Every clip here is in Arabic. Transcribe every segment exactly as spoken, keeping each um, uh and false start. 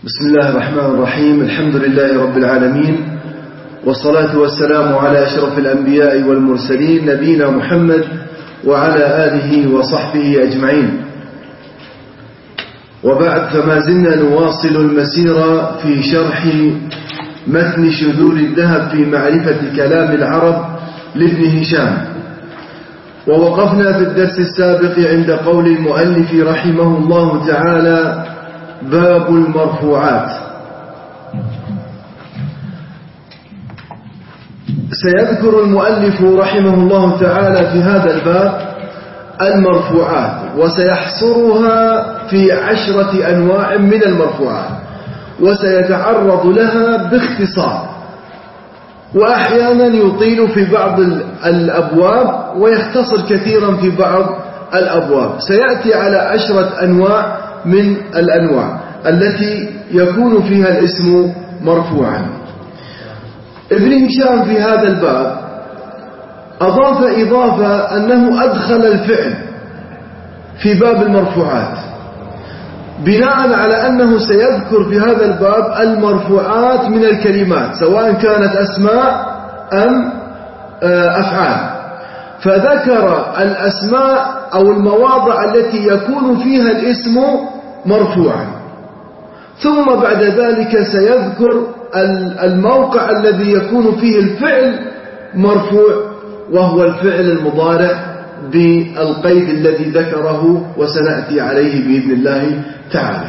بسم الله الرحمن الرحيم. الحمد لله رب العالمين، والصلاة والسلام على أشرف الأنبياء والمرسلين نبينا محمد وعلى آله وصحبه أجمعين. وبعد، فما زلنا نواصل المسير في شرح متن شذور الذهب في معرفة كلام العرب لابن هشام، ووقفنا في الدرس السابق عند قول المؤلف رحمه الله تعالى: باب المرفوعات. سيذكر المؤلف رحمه الله تعالى في هذا الباب المرفوعات، وسيحصرها في عشرة أنواع من المرفوعات، وسيتعرض لها باختصار، وأحيانا يطيل في بعض الأبواب ويختصر كثيرا في بعض الأبواب. سيأتي على عشرة أنواع من الأنواع التي يكون فيها الاسم مرفوعا. ابن هشام في هذا الباب أضاف إضافة أنه أدخل الفعل في باب المرفوعات، بناء على أنه سيذكر في هذا الباب المرفوعات من الكلمات، سواء كانت أسماء أم أفعال. فذكر الأسماء أو المواضع التي يكون فيها الاسم مرفوعا، ثم بعد ذلك سيذكر الموقع الذي يكون فيه الفعل مرفوع، وهو الفعل المضارع بالقيد الذي ذكره، وسنأتي عليه بإذن الله تعالى.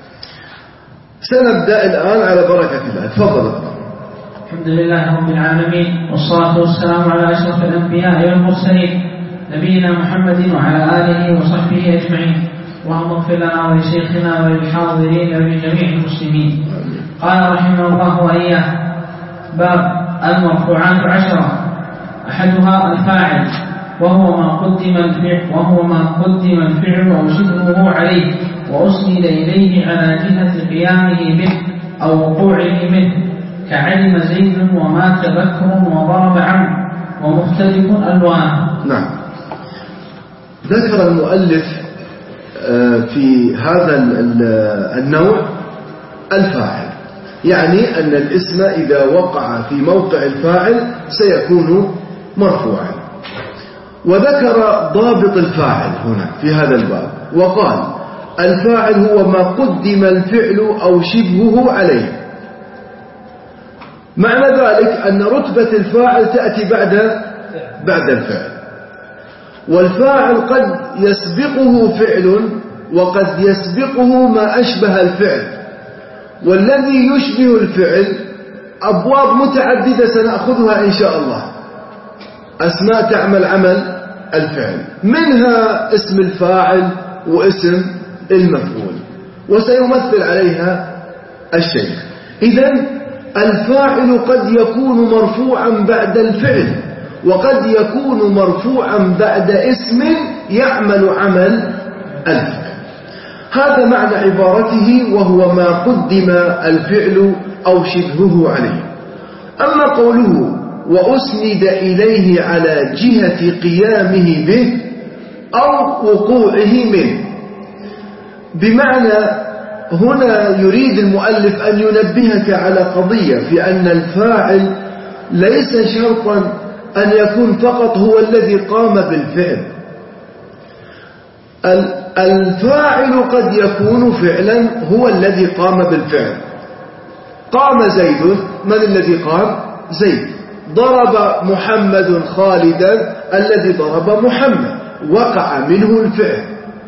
سنبدأ الآن على بركة الله. تفضل. الحمد لله رب العالمين، والصلاة والسلام على أشرف الأنبياء والمرسلين نبينا محمد وعلى آله وصحبه أجمعين. اللهم اغفر لنا ولشيخنا وللحاضرين ولجميع المسلمين. قال رحمه الله وإياه: باب المرفوعات عشرة. أحدها الفاعل، وهو ما قدم الفعل وهو ما قدم الفعل أو شبهه عليه، وأسند إليه على جهة قيامه به أو وقوعه منه، كعلم زيد ومات بكر وضرب عم ومختلف ألوانه. نعم. ذكر المؤلف في هذا النوع الفاعل، يعني أن الاسم إذا وقع في موقع الفاعل سيكون مرفوعا. وذكر ضابط الفاعل هنا في هذا الباب، وقال: الفاعل هو ما قدم الفعل أو شبهه عليه. معنى ذلك أن رتبة الفاعل تأتي بعد بعد الفعل، والفاعل قد يسبقه فعل وقد يسبقه ما أشبه الفعل، والذي يشبه الفعل أبواب متعددة سنأخذها إن شاء الله، أسماء تعمل عمل الفعل، منها اسم الفاعل واسم المفعول، وسيمثل عليها الشيخ. إذن الفاعل قد يكون مرفوعا بعد الفعل، وقد يكون مرفوعا بعد اسم يعمل عمل الفعل. هذا معنى عبارته: وهو ما قدم الفعل أو شبهه عليه. أما قوله: وأسند إليه على جهة قيامه به أو وقوعه منه، بمعنى هنا يريد المؤلف أن ينبهك على قضية، في أن الفاعل ليس شرطا أن يكون فقط هو الذي قام بالفعل. الفاعل قد يكون فعلا هو الذي قام بالفعل. قام زيد، من الذي قام؟ زيد. ضرب محمد خالدا، الذي ضرب محمد، وقع منه الفعل.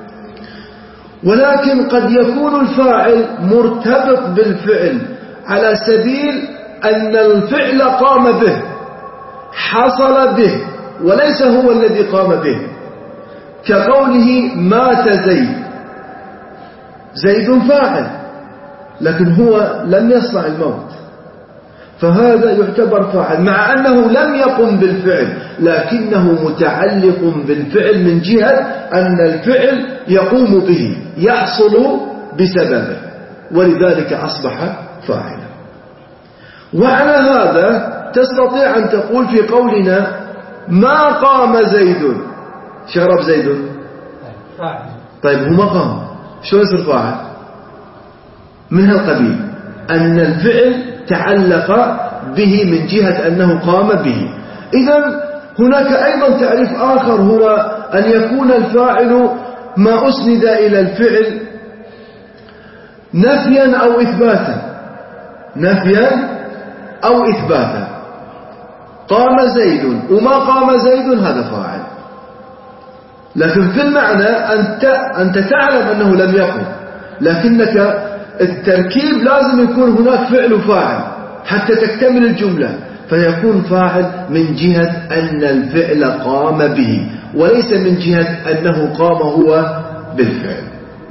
ولكن قد يكون الفاعل مرتبط بالفعل على سبيل أن الفعل قام به، حصل به، وليس هو الذي قام به، كقوله: مات زيد. زيد فاعل، لكن هو لم يصنع الموت، فهذا يعتبر فاعل، مع أنه لم يقم بالفعل، لكنه متعلق بالفعل من جهة أن الفعل يقوم به، يحصل بسببه، ولذلك أصبح فاعلا. وعلى هذا تستطيع أن تقول في قولنا: ما قام زيد. شرب زيد؟ طيب هو ما قام، شو يصير فاعل؟ من هالقبيل، أن الفعل تعلق به من جهة أنه قام به. إذن هناك أيضا تعريف آخر، هو أن يكون الفاعل ما أسند إلى الفعل نفيا أو إثباتا، نفيا أو إثباتا. قام زيد وما قام زيد هذا فاعل، لكن في المعنى أنت, أنت تعلم أنه لم يقم، لكنك التركيب لازم يكون هناك فعل وفاعل حتى تكتمل الجملة، فيكون فاعل من جهة أن الفعل قام به، وليس من جهة أنه قام هو بالفعل.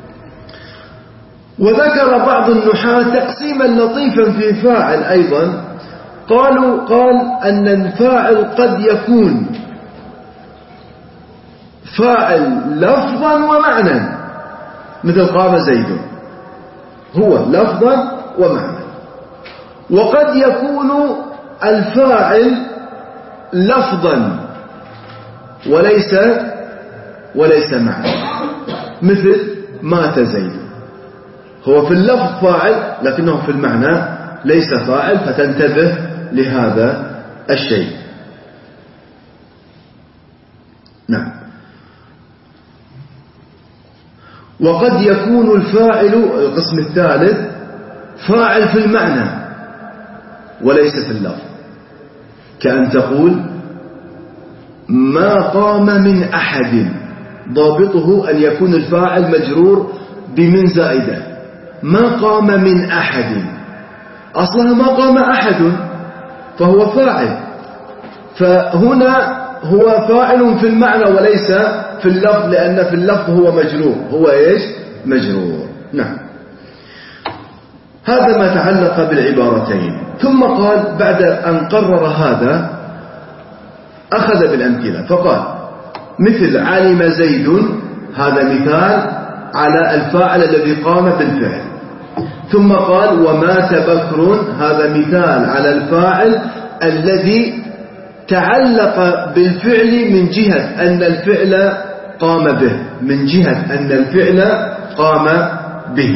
وذكر بعض النحاة تقسيما لطيفا في فاعل أيضا، قالوا قال أن الفاعل قد يكون فاعل لفظا ومعنى، مثل قام زيد هو لفظا ومعنى. وقد يكون الفاعل لفظا وليس وليس معنى، مثل مات زيد، هو في اللفظ فاعل لكنه في المعنى ليس فاعل، فتنتبه لهذا الشيء. نعم. وقد يكون الفاعل القسم الثالث فاعل في المعنى وليس في اللفظ، كأن تقول ما قام من أحد، ضابطه أن يكون الفاعل مجرور بمن زائدة، ما قام من أحد، أصلها ما قام أحد فهو فاعل، فهنا هو فاعل في المعنى وليس في اللفظ، لأن في اللفظ هو مجرور، هو إيش؟ مجرور. نعم. هذا ما تعلق بالعبارتين. ثم قال بعد أن قرر هذا أخذ بالأمثلة فقال مثل علم زيد، هذا مثال على الفاعل الذي قام بالفعل. ثم قال ومات بكر، هذا مثال على الفاعل الذي تعلق بالفعل من جهة أن الفعل قام به، من جهة أن الفعل قام به.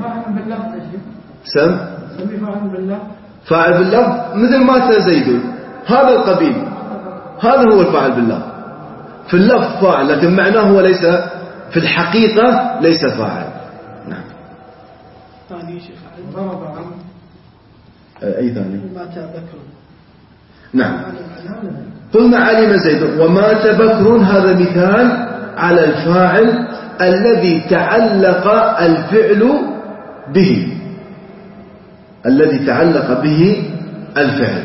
سم فاعل باللفظ مثل مات زيد، هذا القبيل، هذا هو الفاعل باللفظ، في اللفظ فاعل لكن معناه هو ليس في الحقيقة ليس فاعل. نعم. ثاني شيخ ضرب عن أي ثاني؟ مات بكر. نعم. قلنا علم زيد ومات بكر، هذا مثال على الفاعل الذي تعلق الفعل به، الذي تعلق به الفعل.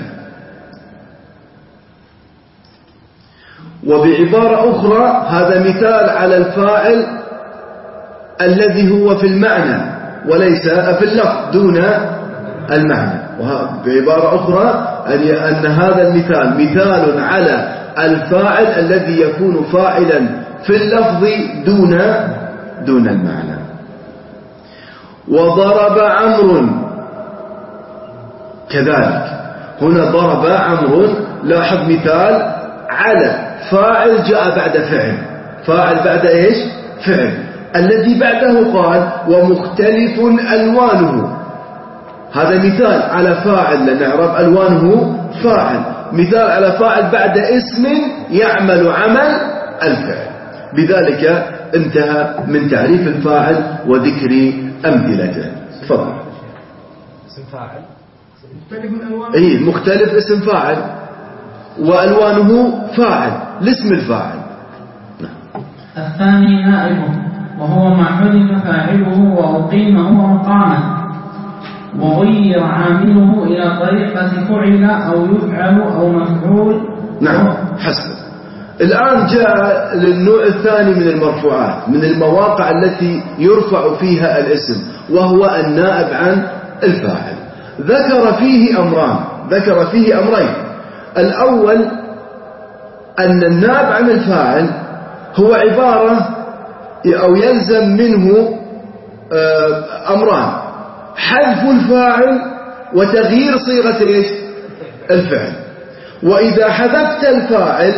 وبعبارة أخرى هذا مثال على الفاعل الذي هو في المعنى وليس في اللفظ دون المعنى. وبعبارة أخرى أن هذا المثال مثال على الفاعل الذي يكون فاعلا في اللفظ دون دون المعنى. وضرب عمرو كذلك، هنا ضرب عمرو، لاحظ مثال على فاعل جاء بعد فعل، فاعل بعد ايش؟ فعل. الذي بعده قال ومختلف ألوانه، هذا مثال على فاعل نعرف ألوانه فاعل، مثال على فاعل بعد اسم يعمل عمل الفعل. بذلك انتهى من تعريف الفاعل وذكر أمثلته. تفضل. اسم فاعل مختلف الألوان، اي مختلف اسم فاعل وألوانه فاعل لاسم الفاعل. الثاني نائبه، وهو ما حذف فاعله وأقيم هو مقامه وغير عامله إلى طريقة فعل أو يفعل أو مفعول. نعم حسب. الآن جاء للنوع الثاني من المرفوعات، من المواقع التي يرفع فيها الاسم، وهو النائب عن الفاعل. ذكر فيه أمران، ذكر فيه أمرين. الأول أن النائب عن الفاعل هو عبارة أو يلزم منه أمران: حذف الفاعل وتغيير صيغة إيش؟ الفعل. وإذا حذفت الفاعل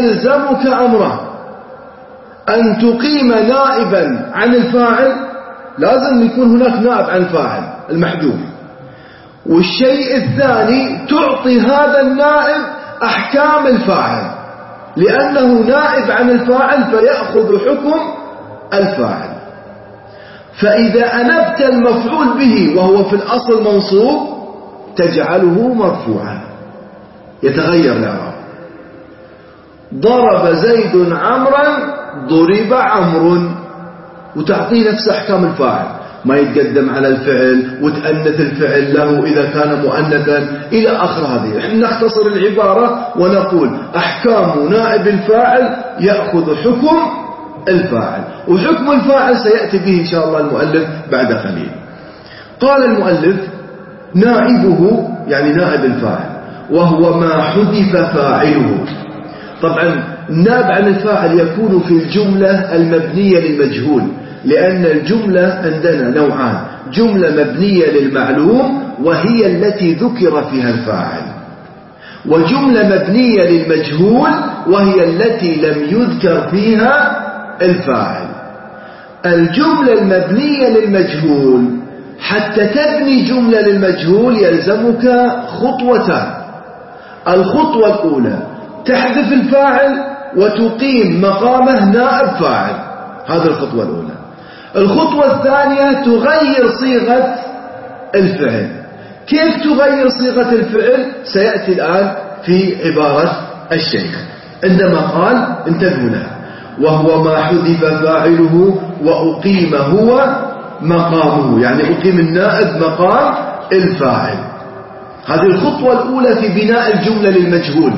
يلزمك أمران: أن تقيم نائبا عن الفاعل لازم يكون هناك نائب عن الفاعل المحذوف. والشيء الثاني تعطي هذا النائب أحكام الفاعل، لأنه نائب عن الفاعل فيأخذ حكم الفاعل. فإذا أنبت المفعول به وهو في الأصل منصوب تجعله مرفوعا، يتغير الإعراب. ضرب زيد عمرا، ضرب عمرو، وتعطيه نفس أحكام الفاعل، ما يتقدم على الفعل وتأنث الفعل له إذا كان مؤنثا إلى آخر هذه. نحن نختصر العبارة ونقول أحكام نائب الفاعل يأخذ حكم الفاعل، وحكم الفاعل سيأتي به إن شاء الله المؤلف بعد قليل. قال المؤلف نائبه يعني نائب الفاعل وهو ما حذف فاعله. طبعا النائب عن الفاعل يكون في الجملة المبنية للمجهول، لأن الجملة عندنا نوعان: جملة مبنية للمعلوم وهي التي ذكر فيها الفاعل، وجملة مبنية للمجهول وهي التي لم يذكر فيها الفاعل. الجملة المبنية للمجهول حتى تبني جملة للمجهول يلزمك خطوتان. الخطوة الأولى تحذف الفاعل وتقيم مقامه نائب فاعل، هذه الخطوة الأولى. الخطوة الثانية تغير صيغة الفعل. كيف تغير صيغة الفعل؟ سيأتي الآن في عبارة الشيخ عندما قال انتبهوا لها: وهو ما حذف فاعله وأقيم هو مقامه، يعني أقيم النائب مقام الفاعل. هذه الخطوة الأولى في بناء الجملة للمجهول.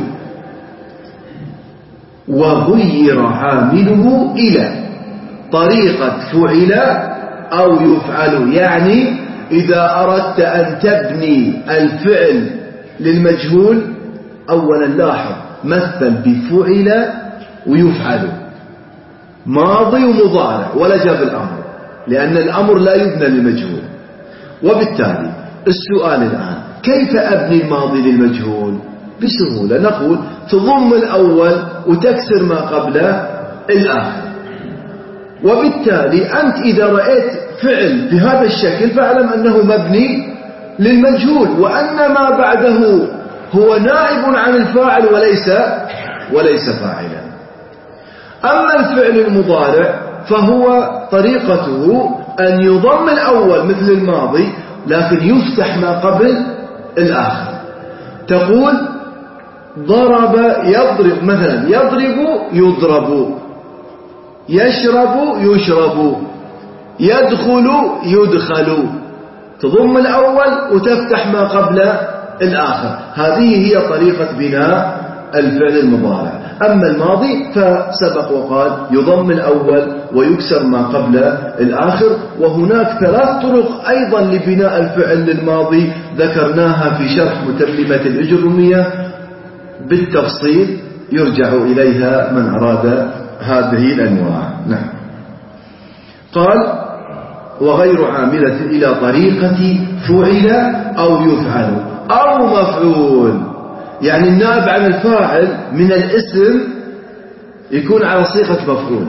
وغير عامله إلى طريقة فعل أو يفعل، يعني إذا أردت أن تبني الفعل للمجهول أولا لاحظ مثل بفعل ويفعل، ماضي ومضارع، ولا جاب الأمر، لأن الأمر لا يبنى للمجهول. وبالتالي السؤال الآن: كيف أبني الماضي للمجهول؟ بسهولة، نقول تضم الأول وتكسر ما قبل الآخر. وبالتالي أنت إذا رأيت فعل بهذا الشكل فاعلم أنه مبني للمجهول، وأن ما بعده هو نائب عن الفاعل وليس وليس فاعلا. أما الفعل المضارع فهو طريقته أن يضم الأول مثل الماضي لكن يفتح ما قبل الآخر. تقول ضرب يضرب، مثلا يضرب يضرب، يشرب يشرب، يدخل يدخل، تضم الأول وتفتح ما قبل الآخر. هذه هي طريقة بناء الفعل المضارع. أما الماضي فسبق وقال يضم الأول ويكسر ما قبل الآخر. وهناك ثلاث طرق أيضا لبناء الفعل للماضي ذكرناها في شرح متممة الإجرمية بالتفصيل، يرجع إليها من أراد هذه الأنواع. نعم. قال وغير عاملة إلى طريقة فعل أو يفعل أو مفعول، يعني النائب عن الفاعل من الاسم يكون على صيغة مفعول.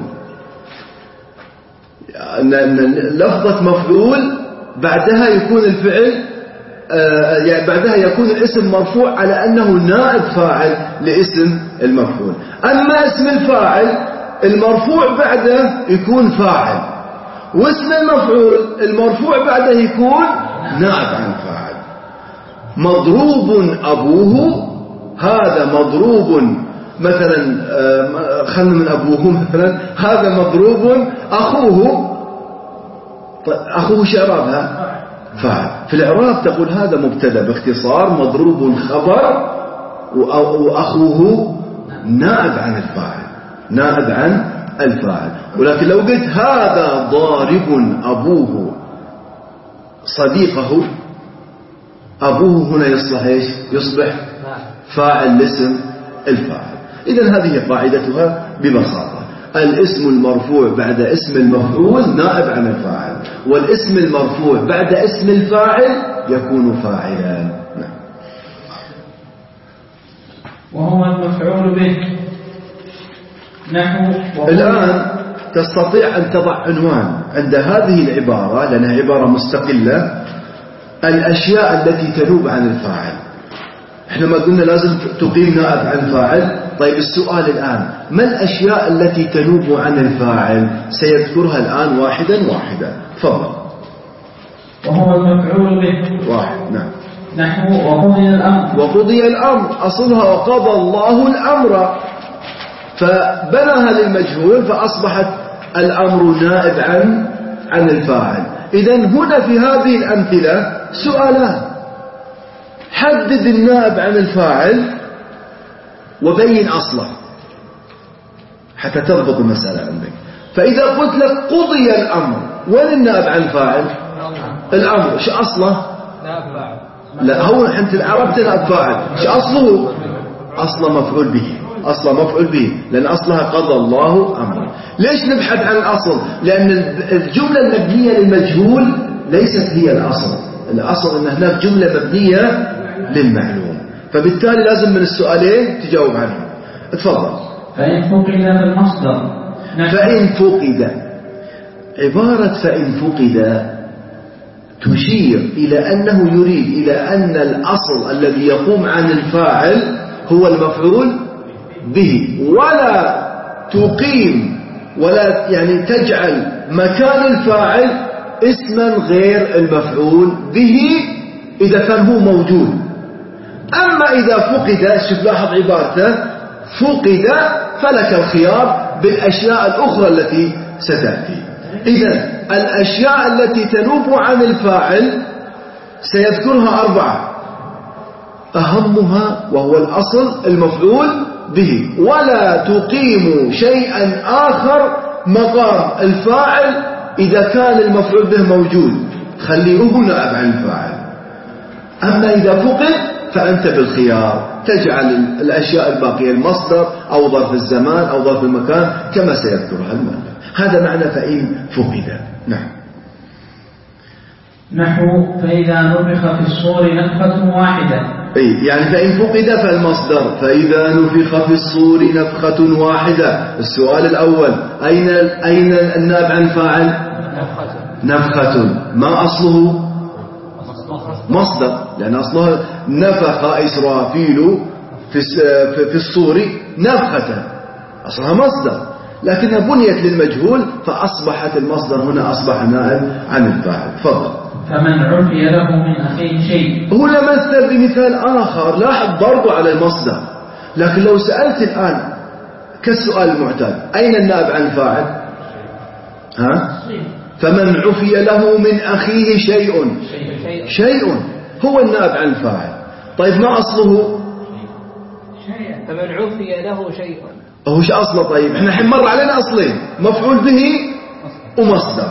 لفظة مفعول بعدها يكون الفعل يعني بعدها يكون الاسم مرفوع على أنه نائب فاعل لاسم المفعول. أما اسم الفاعل المرفوع بعده يكون فاعل، واسم المفعول المرفوع بعده يكون نائب عن الفاعل. مضروب أبوه، هذا مضروب مثلا، خلنا من أبوه مثلا، هذا مضروب أخوه. أخوه شعرابها فاعل. في الإعراب تقول هذا مبتدأ باختصار، مضروب خبر، وأخوه نائب عن الفاعل، نائب عن الفاعل. ولكن لو قلت هذا ضارب أبوه صديقه، أبوه هنا يصبح إيش؟ يصبح فاعل لاسم الفاعل. إذن هذه قاعدتها ببساطة: الاسم المرفوع بعد اسم المفعول نائب عن الفاعل، والاسم المرفوع بعد اسم الفاعل يكون فاعلا. نعم. وهو المفعول به. نحو الآن تستطيع أن تضع عنوان عند هذه العبارة لأنها عبارة مستقلة، الأشياء التي تنوب عن الفاعل. احنا ما قلنا لازم تقيم نائب عن فاعل. طيب السؤال الآن، ما الأشياء التي تنوب عن الفاعل؟ سيذكرها الآن واحدا واحدا. تفضل. وهو المفعول به. واحد. نعم. نحو وقضي الأمر. وقضي الأمر أصلها وقضى الله الأمر، فبناها للمجهول فأصبحت الأمر نائب عن عن الفاعل. إذن هنا في هذه الأمثلة سؤالان: حدد النائب عن الفاعل وبين أصله حتى تضبط المسألة عندك. فإذا قلت لك قضي الأمر، وين النائب عن الفاعل؟ الأمر شو أصله؟ لا، هو أنت العرب نائب فاعل، شو أصله؟ أصله مفعول به. أصله مفعول به لأن أصلها قضى الله أمر. ليش نبحث عن الأصل؟ لأن الجملة المبنية للمجهول ليست هي الأصل. الأصل أن هناك جملة مبنية للمعلوم، فبالتالي لازم من السؤالين تجاوب عنهم. تفضل. فإن فقد بالمصدر. فإن فقد، عبارة فإن فقد تشير إلى أنه يريد إلى أن الأصل الذي يقوم عن الفاعل هو المفعول به، ولا تقيم ولا يعني تجعل مكان الفاعل اسما غير المفعول به إذا كان هو موجود. أما إذا فقد، شوف لاحظ عبارته، فقد فلك الخيار بالأشياء الأخرى التي ستأتي. إذن الأشياء التي تنوب عن الفاعل سيذكرها أربعة، أهمها وهو الأصل المفعول به، ولا تقيم شيئا آخر مقام الفاعل إذا كان المفعول به موجود، خليه نائب عن الفاعل. أما إذا فقد فأنت بالخيار، تجعل الأشياء الباقية المصدر أو ظرف الزمان أو ظرف المكان كما سيذكرها المؤلف. هذا معنى فإن فقد. نعم. نحو فإذا نفخ في الصور نفخة واحدة. أي يعني فإن فقد فالمصدر، فإذا نفخ في الصور نفخة واحدة. السؤال الأول، أين أين النائب عن الفاعل؟ نفخة. ما أصله؟ مصدر، لأن أصلها نفخ إسرافيل في في الصور نفخة، أصلها مصدر، لكنها بنيت للمجهول فأصبحت المصدر هنا أصبح نائب عن الفاعل. تفضل. فمن عفي له من أخيه شيء. هنا مثل بمثال آخر، لاحظ برضو على المصدر، لكن لو سألت الآن كالسؤال المعتاد، أين النائب عن الفاعل؟ ها؟ فمن عفي له من أخيه شيء، شيء هو النائب عن الفاعل. طيب ما أصله؟ فمن عفي له شيء، هو شو أصله؟ طيب احنا الحين مر علينا أصلين، مفعول به ومصدر،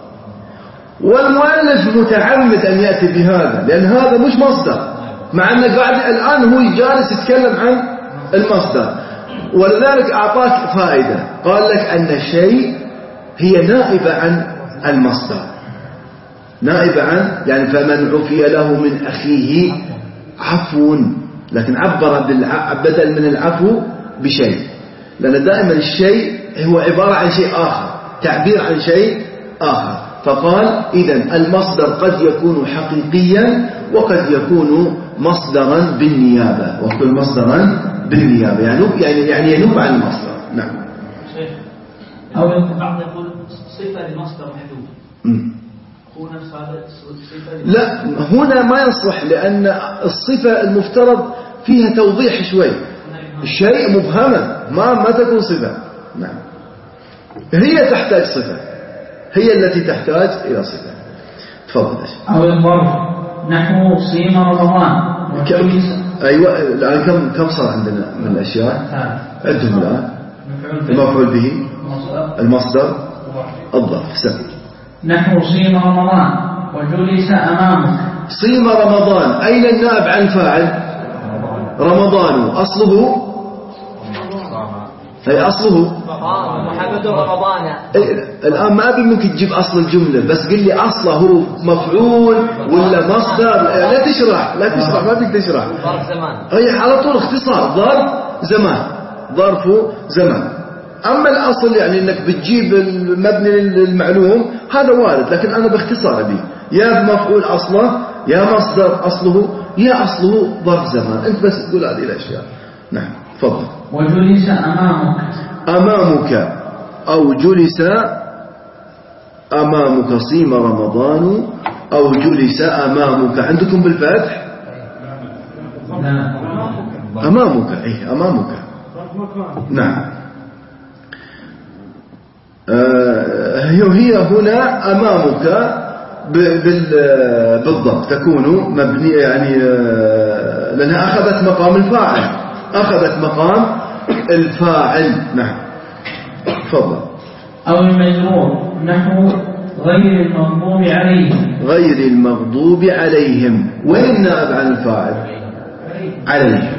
والمؤلف متعمد أن يأتي بهذا لأن هذا مش مصدر، مع أنه قاعد الآن هو جالس يتكلم عن المصدر، ولذلك أعطاك فائدة، قال لك أن الشيء هي نائبة عن المصدر، نائبة عن، يعني فمن عفي له من أخيه عفو، لكن عبر بدل من العفو بشيء، لأن دائما الشيء هو عبارة عن شيء آخر، تعبير عن شيء آخر، فقال إذن المصدر قد يكون حقيقيا وقد يكون مصدرا بالنيابة، ويكون مصدرا بالنيابة يعني يعني يعني ينوب عن المصدر. نعم. أو بعض يقول صفة لمصدر محذوف. هو نفس هذا الصفة. لا، هنا ما يصلح، لأن الصفة المفترض فيها توضيح شوي، الشيء مبهمة ما ما تكون صفة. نعم. هي تحتاج صفة، هي التي تحتاج إلى صفة. تفضل. أو الظرف نحو صيام رمضان. كم أيوة الآن كم كم صار عندنا من الأشياء؟ عندهم الآن المفعول به، المصدر، الظرف. سهل. نحو صيام رمضان وجلس أمامه. صيام رمضان، أين النائب عن الفاعل؟ رمضان، أصله أي أصله محمد رمضان. الآن ما أبي منك تجيب أصل الجملة، بس قل لي أصله هو مفعول ولا مصدر، لا تشرح لا تشرح ما بدك تشرح. ظرف زمان. أي على طول اختصار، ظرف زمان، ظرف زمان. أما الأصل يعني أنك بتجيب المبني للمعلوم هذا وارد، لكن أنا باختصار به يا مفعول أصله يا مصدر أصله يا أصله ظرف زمان، أنت بس تقول هذه الأشياء. نعم تفضل. وجلس أمامك أمامك أو جلس أمامك صيم رمضان أو جلس أمامك. عندكم بالفتح لا. أمامك أي أمامك. نعم آه هي هنا أمامك بالضبط تكون مبنية يعني آه لأنها أخذت مقام الفاعل أخذت مقام الفاعل. نعم تفضل. أو المجرور نحو غير المغضوب عليهم. غير المغضوب عليهم وين النائب عن الفاعل؟ عليهم.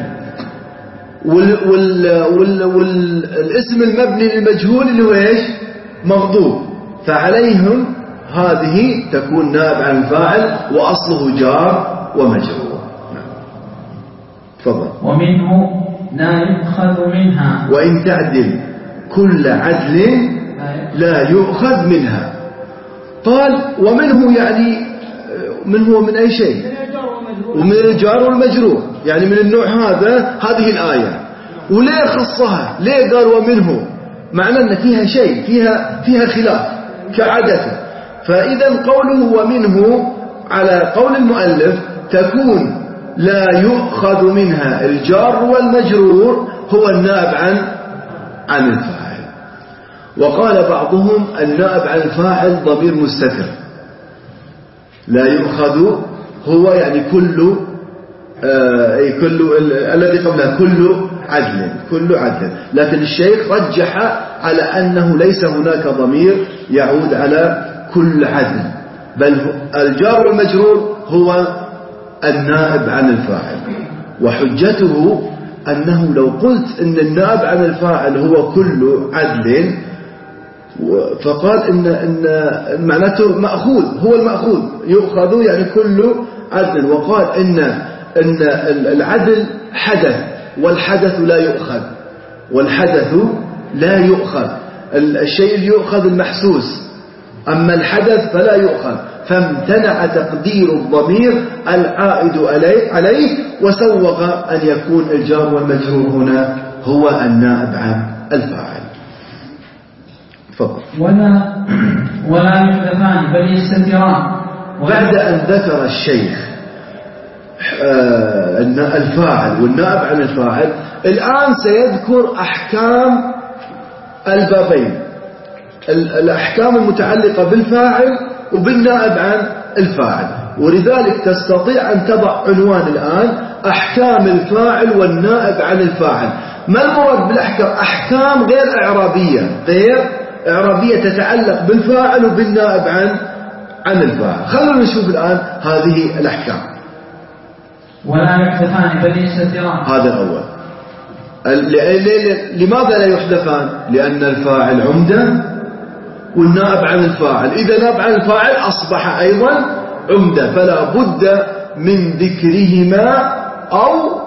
وال وال وال والاسم المبني للمجهول اللي هو ايش؟ مغضوب. فعليهم هذه تكون نائب عن الفاعل وأصله جار ومجرور. تفضل. ومنه لا يؤخذ منها وإن تعدل كل عدل لا يؤخذ منها. قال ومنه يعني منه من أي شيء؟ ومن الجار والمجرور، يعني من النوع هذا. هذه الآية وليه خصها؟ ليه قال ومنه؟ معنى أن فيها شيء فيها فيها خلاف كعادته. فإذا قوله ومنه على قول المؤلف تكون لا يؤخذ منها الجار والمجرور هو النائب عن عن الفاعل. وقال بعضهم النائب عن الفاعل ضمير مستتر. لا يؤخذ هو يعني كل آه أي كل الذي قبله كل عدل كل عدل. لكن الشيخ رجح على أنه ليس هناك ضمير يعود على كل عدل، بل الجار والمجرور هو النائب عن الفاعل. وحجته أنه لو قلت أن النائب عن الفاعل هو كل عدل فقال إن إن معناته مأخوذ هو المأخوذ يؤخذ يعني كل عدل. وقال إن إن العدل حدث والحدث لا يؤخذ والحدث لا يؤخذ. الشيء اللي يؤخذ المحسوس، أما الحدث فلا يؤخذ. فامتنع تقدير الضمير العائد عليه, عليه وسوغ أن يكون الجار والمجرور هنا هو النائب عن الفاعل. تفضل. ولا ولا يحدثان بل يستتران. بعد أن ذكر الشيخ الفاعل والنائب عن الفاعل الآن سيذكر أحكام البابين، الأحكام المتعلقة بالفاعل وبالنائب عن الفاعل. ولذلك تستطيع أن تضع عنوان الآن أحكام الفاعل والنائب عن الفاعل. ما المراد بالأحكام؟ أحكام غير إعرابية غير إعرابية تتعلق بالفاعل وبالنائب عن عن الفاعل. خلونا نشوف الآن هذه الأحكام. ولا يحدثان بل يستتران. هذا الأول. لماذا لا يحدثان؟ لأن الفاعل عمدة والنائب عن الفاعل، إذا نائب عن الفاعل أصبح أيضا عمدة، فلا بد من ذكرهما أو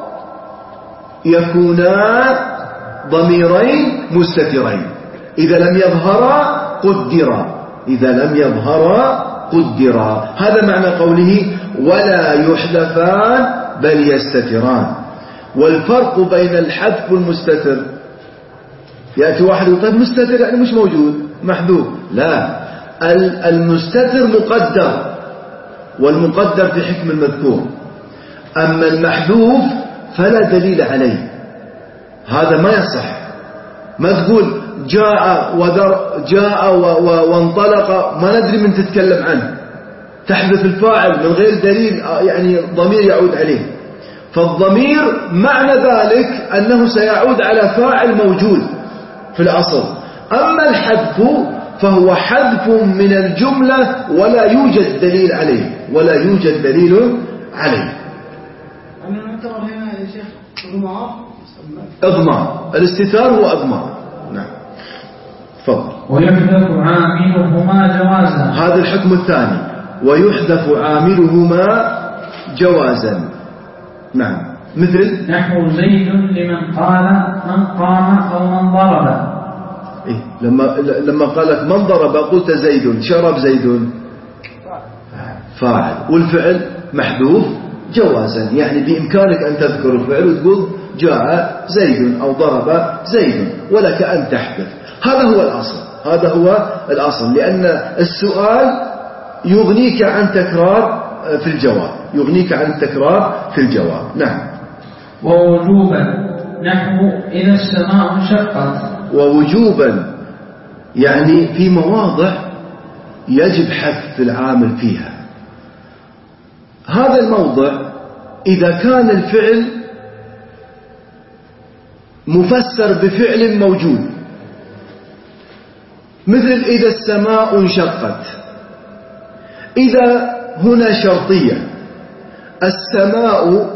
يكونان ضميرين مستترين. إذا لم يظهرا قدرا إذا لم يظهرا قدرا. هذا معنى قوله ولا يحذفان بل يستتران. والفرق بين الحذف والمستتر، يأتي واحد يقول طيب مستتر يعني مش موجود محذوف. لا، المستتر مقدر والمقدر في حكم المذكور، أما المحذوف فلا دليل عليه. هذا ما يصح. ما تقول جاء وذر جاء وانطلق ما ندري من تتكلم عنه، تحذف الفاعل من غير دليل يعني ضمير يعود عليه. فالضمير معنى ذلك أنه سيعود على فاعل موجود في الأصل. أما الحذف فهو حذف من الجملة ولا يوجد دليل عليه ولا يوجد دليل عليه. أنا نعتبر هنا يا شيخ إضمار. إضمار، الاستتار هو إضمار. نعم. تفضل. ويحذف عاملهما جوازا. هذا الحكم الثاني، ويحذف عاملهما جوازا. نعم. مثل نحو زيد لمن قال من قام أو من ضرب. إيه؟ لما لما قال لك من ضرب قلت زيد، شرب زيد فاعل، والفعل محذوف جوازا، يعني بإمكانك أن تذكر الفعل وتقول جاء زيد أو ضرب زيد، ولك أن تحذف. هذا هو الأصل، هذا هو الأصل، لأن السؤال يغنيك عن تكرار في الجواب، يغنيك عن التكرار في الجواب. نعم. ووجوبا نحو إذا السماء انشقت. ووجوبا يعني في مواضع يجب حذف العامل فيها. هذا الموضع إذا كان الفعل مفسر بفعل موجود، مثل إذا السماء انشقت، إذا هنا شرطية، السماء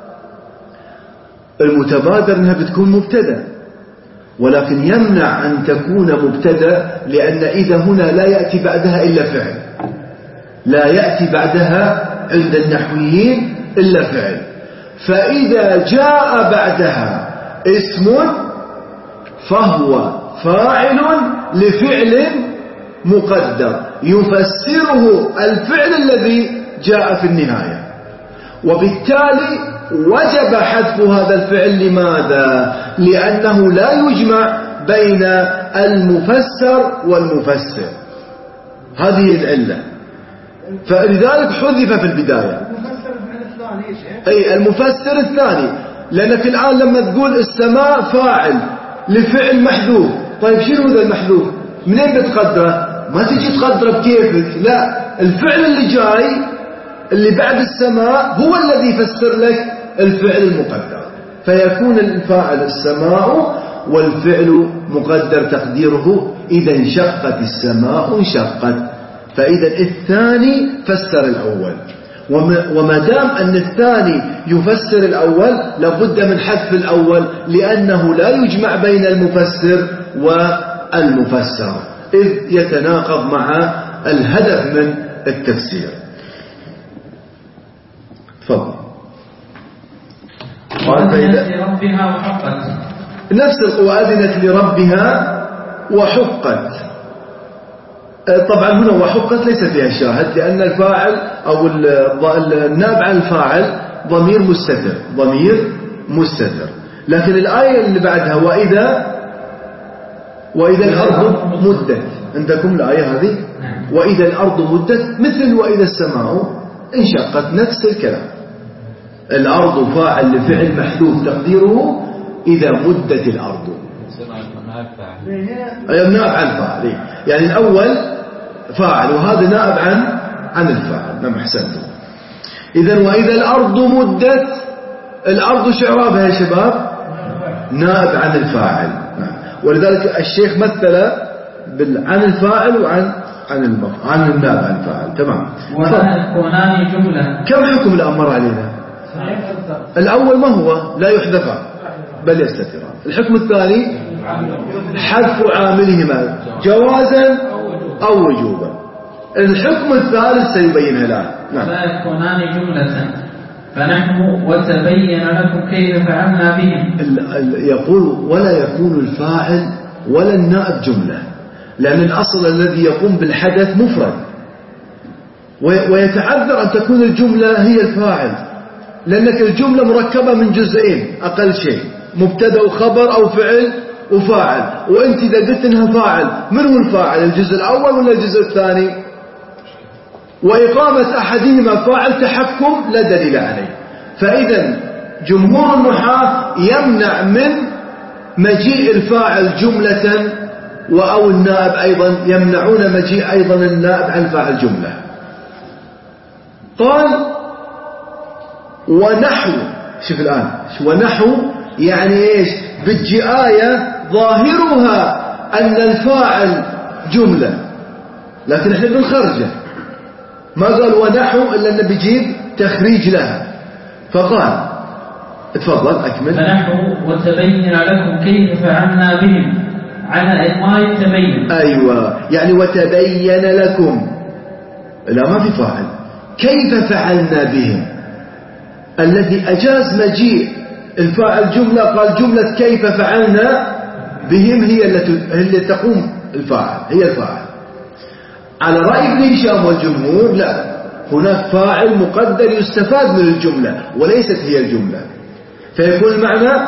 المتبادر أنها بتكون مبتدأ، ولكن يمنع أن تكون مبتدأ، لأن إذا هنا لا يأتي بعدها إلا فعل، لا يأتي بعدها عند النحويين إلا فعل. فإذا جاء بعدها اسم فهو فاعل لفعل مقدر يفسره الفعل الذي جاء في النهاية، وبالتالي وجب حذف هذا الفعل. لماذا؟ لأنه لا يجمع بين المفسر والمفسر، هذه العلة، فلذلك حذف في البداية. أي المفسر الثاني، لأنك الآن لما تقول السماء فاعل لفعل محذوف، طيب شنو ذا المحذوف؟ منين بتقدره؟ ما تجي تقدره بكيفك، لا، الفعل اللي جاي اللي بعد السماء هو الذي يفسر لك الفعل المقدر، فيكون الفاعل السماء والفعل مقدر تقديره إذا انشقت السماء انشقت. فإذا الثاني فسر الأول، وما دام أن الثاني يفسر الأول لابد من حذف الأول، لأنه لا يجمع بين المفسر والمفسر، إذ يتناقض مع الهدف من التفسير. تفضل. وأذنت لربها وحقت. نفس وأذنت لربها وحقت. طبعا هنا وحقت ليس فيها شاهد، لأن الفاعل أو النائب عن الفاعل ضمير مستتر، ضمير مستتر. لكن الآية اللي بعدها وإذا وإذا الأرض مدت، عندكم الآية هذه وإذا الأرض مدت مثل وإذا السماء انشقت، نفس الكلام. الأرض فاعل لفعل محذوف تقديره إذا مدت الأرض، أي نائب عن الفاعل، يعني الأول فاعل وهذا نائب عن عن الفاعل. نعم أحسنتم. إذا وإذا الأرض مدت، الأرض شعرابها يا شباب نائب عن الفاعل. نعم. ولذلك الشيخ مثل عن الفاعل وعن عن عن النائب عن الفاعل. تمام. وكونان جملة. كم حكم الآن مر علينا؟ الأول ما هو؟ لا يحذفان بل يستتران. الحكم الثاني حذف عاملهما جوازا أو وجوبا. الحكم الثالث سيبينها الآن. نعم. لا يكونان جملة فنحن وتبين لكم كيف فعلنا بهم. يقول ولا يكون الفاعل ولا النائب جملة، لأن الأصل الذي يقوم بالحدث مفرد، ويتعذر أن تكون الجملة هي الفاعل، لأنك الجملة مركبة من جزئين أقل شيء، مبتدأ وخبر أو فعل وفاعل، وأنت إذا قلت إنها فاعل، من هو الفاعل؟ الجزء الأول ولا الجزء الثاني؟ وإقامة أحدهما فاعل تحكم لا دليل عليه. فإذا جمهور النحاة يمنع من مجيء الفاعل جملة، أو النائب أيضا يمنعون مجيء أيضا النائب عن الفاعل جملة. قال ونحو، شوف الآن ونحو يعني إيش؟ بتجي آية ظاهرها أن الفاعل جملة، لكن احنا بنخرجه، ما قال ونحو إلا أنه بيجيب تخريج لها، فقال اتفضل أكمل. فنحو وتبين لكم كيف فعلنا بهم على إطماع التبين. أيوة، يعني وتبين لكم، لا ما في فاعل، كيف فعلنا بهم. الذي أجاز مجيء الفاعل جملة قال جملة كيف فعلنا بهم هي التي تقوم الفاعل، هي الفاعل. على رأي ابن هشام والجمهور لا، هناك فاعل مقدر يستفاد من الجملة وليست هي الجملة، فيكون المعنى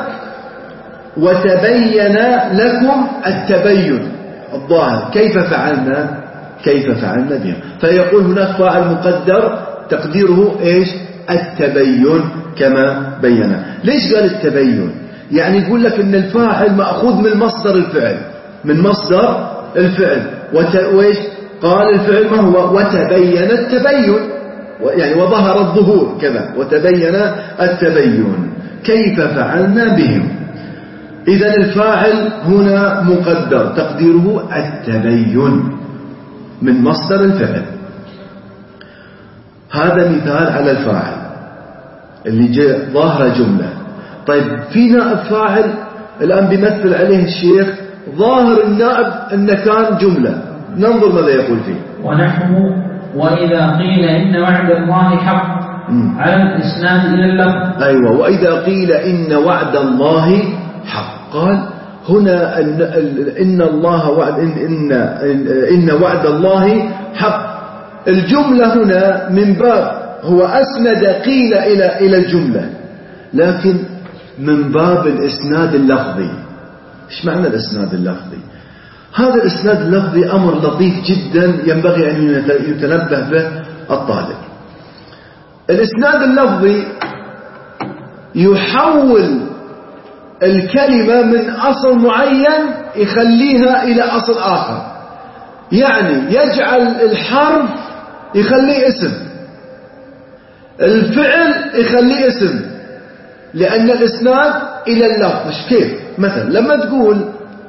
وتبين لكم التبين الظاهر كيف فعلنا كيف فعلنا بهم. فيقول هناك فاعل مقدر تقديره إيش؟ التبين كما بينا. ليش قال التبين؟ يعني يقول لك إن الفاعل مأخوذ من مصدر الفعل، من مصدر الفعل. وإيش قال الفعل ما هو؟ وتبين التبين، يعني وظهر الظهور كذا، وتبين التبين كيف فعلنا بهم. إذن الفاعل هنا مقدر تقديره التبين من مصدر الفعل. هذا مثال على الفاعل اللي جاء ظاهر جملة. طيب في نائب فاعل الآن بيمثل عليه الشيخ، ظاهر النائب أن كان جملة، ننظر ماذا يقول فيه. ونحو وإذا قيل إن وعد الله حق على الإسناد إلى اللفظ. أيوة، وإذا قيل إن وعد الله حق، قال هنا إن, إن الله وعد إن, إن, إن وعد الله حق. الجملة هنا من باب هو أسند قيل إلى إلى الجملة، لكن من باب الإسناد اللفظي. إيش معنى الإسناد اللفظي؟ هذا الإسناد اللفظي أمر لطيف جدا ينبغي أن يتنبه به الطالب. الإسناد اللفظي يحول الكلمة من أصل معين يخليها إلى أصل آخر، يعني يجعل الحرف يخليه اسم، الفعل يخليه اسم، لأن الإسناد إلى اللفظ. كيف؟ مثلا لما تقول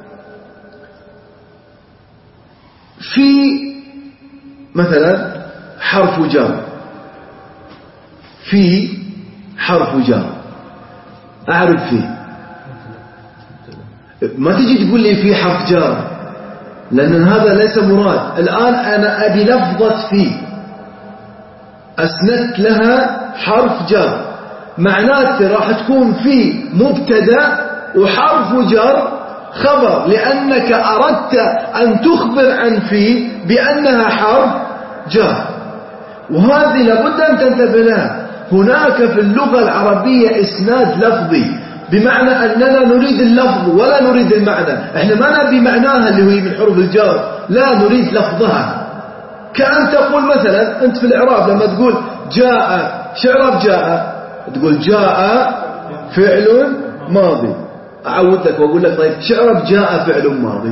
في مثلا حرف جر، في حرف جر، أعرف فيه، ما تجي تقول لي في حرف جر، لأن هذا ليس مراد. الآن أنا أبي لفظة في، أسندت لها حرف جر، معناته راح تكون في مبتدأ وحرف جر خبر، لأنك أردت أن تخبر عن في بأنها حرف جر. وهذه لابد أن تنتبه لها. هناك في اللغة العربية إسناد لفظي، بمعنى أننا نريد اللفظ ولا نريد المعنى. احنا ما نبي معناها اللي هي من حروف الجر، لا نريد لفظها. كأن تقول مثلا أنت في الإعراب لما تقول جاء، شعرب جاء، تقول جاء فعل ماضي. أعود لك وأقول لك طيب شعرب جاء فعل ماضي،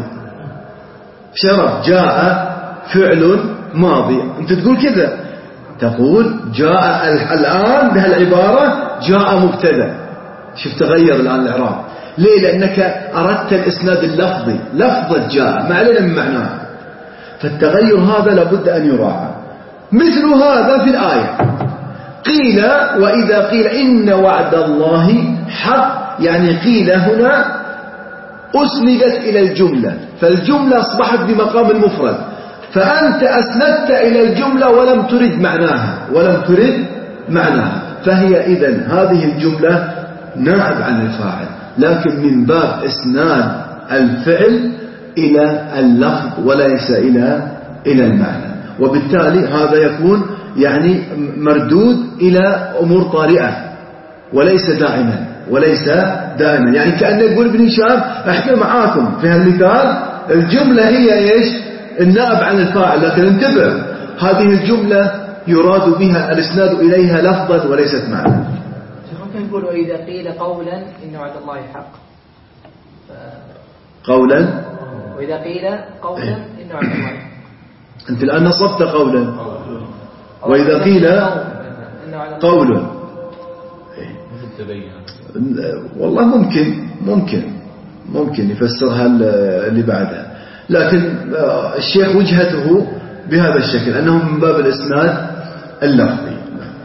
شعرب جاء فعل ماضي، أنت تقول كذا، تقول جاء الآن بهالعبارة جاء مبتدأ. شوف تغير الآن الإعراب. ليه؟ لأنك أردت الإسناد اللفظي، لفظة جاء ما علينا من معناها، فالتغير هذا لابد أن يراعى. مثل هذا في الآية قيل وإذا قيل إن وعد الله حق، يعني قيل هنا أسندت إلى الجملة، فالجملة أصبحت بمقام المفرد، فأنت أسندت إلى الجملة ولم ترد معناها، ولم ترد معناها، فهي إذن هذه الجملة نائب عن الفاعل، لكن من باب إسناد الفعل إلى اللفظ وليس إلى إلى المعنى. وبالتالي هذا يكون يعني مردود إلى أمور طارئة وليس دائما، وليس دائما. يعني كأنه يقول ابن هشام احنا معاكم في هالمثال، الجملة هي إيش؟ النائب عن الفاعل، لكن انتبه هذه الجملة يراد بها الإسناد إليها لفظا وليست معنى. ممكن نقول وإذا قيل قولا إن وعد الله حق، ف... قولا، وإذا قيل قولا إن وعد الله حق. أنت الآن نصبت قولا، وإذا قيل قول، والله ممكن ممكن ممكن يفسرها اللي بعدها، لكن الشيخ وجهته بهذا الشكل أنه من باب الإسناد اللفظي.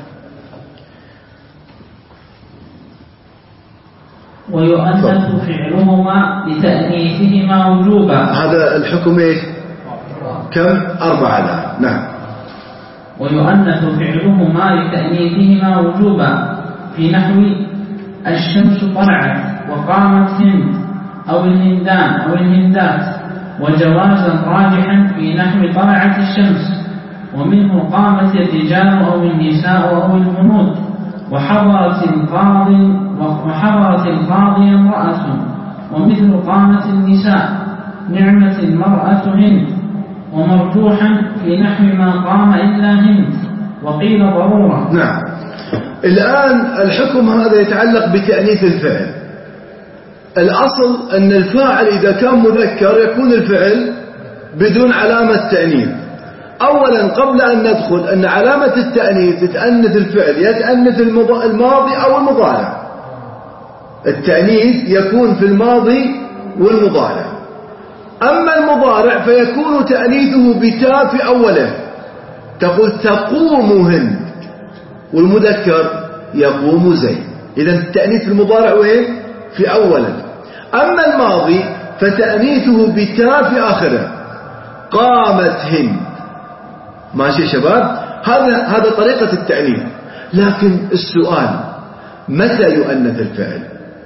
ويؤنث فعلهما لتأنيثهما وجوبا. هذا الحكم ايش؟ كم؟ أربعة. نعم. ويؤنث فعلهما لتأنيثهما وجوبا في نحو الشمس طلعت وقامت هند أو الهندان أو الهندات، وجوازا راجحا في نحو طلعت الشمس، ومنه قامت الرجال أو النساء أو الجنود، وحضرت القاضي وحضرت القاضي امرأة، ومثل قامت النساء نعمة المرأة هند، ومرجوحا في نحو ما قام إلا هند، وقيل ضرورة. نعم. الآن الحكم هذا يتعلق بتأنيث الفعل. الأصل أن الفاعل إذا كان مذكر يكون الفعل بدون علامة تأنيث. أولا قبل أن ندخل أن علامة التأنيث تأنث الفعل، يتأنث الماضي أو المضارع. التأنيث يكون في الماضي والمضارع. أما المضارع فيكون تأنيثه بتاء في أوله، تقول تقوم هند، والمذكر يقوم زيد. إذن التأنيث في المضارع وين؟ في أوله. أما الماضي فتأنيثه بتاء في آخره، قامت هند. ماشي يا شباب؟ هذا هذا طريقة التأنيث. لكن السؤال متى يؤنث الفعل؟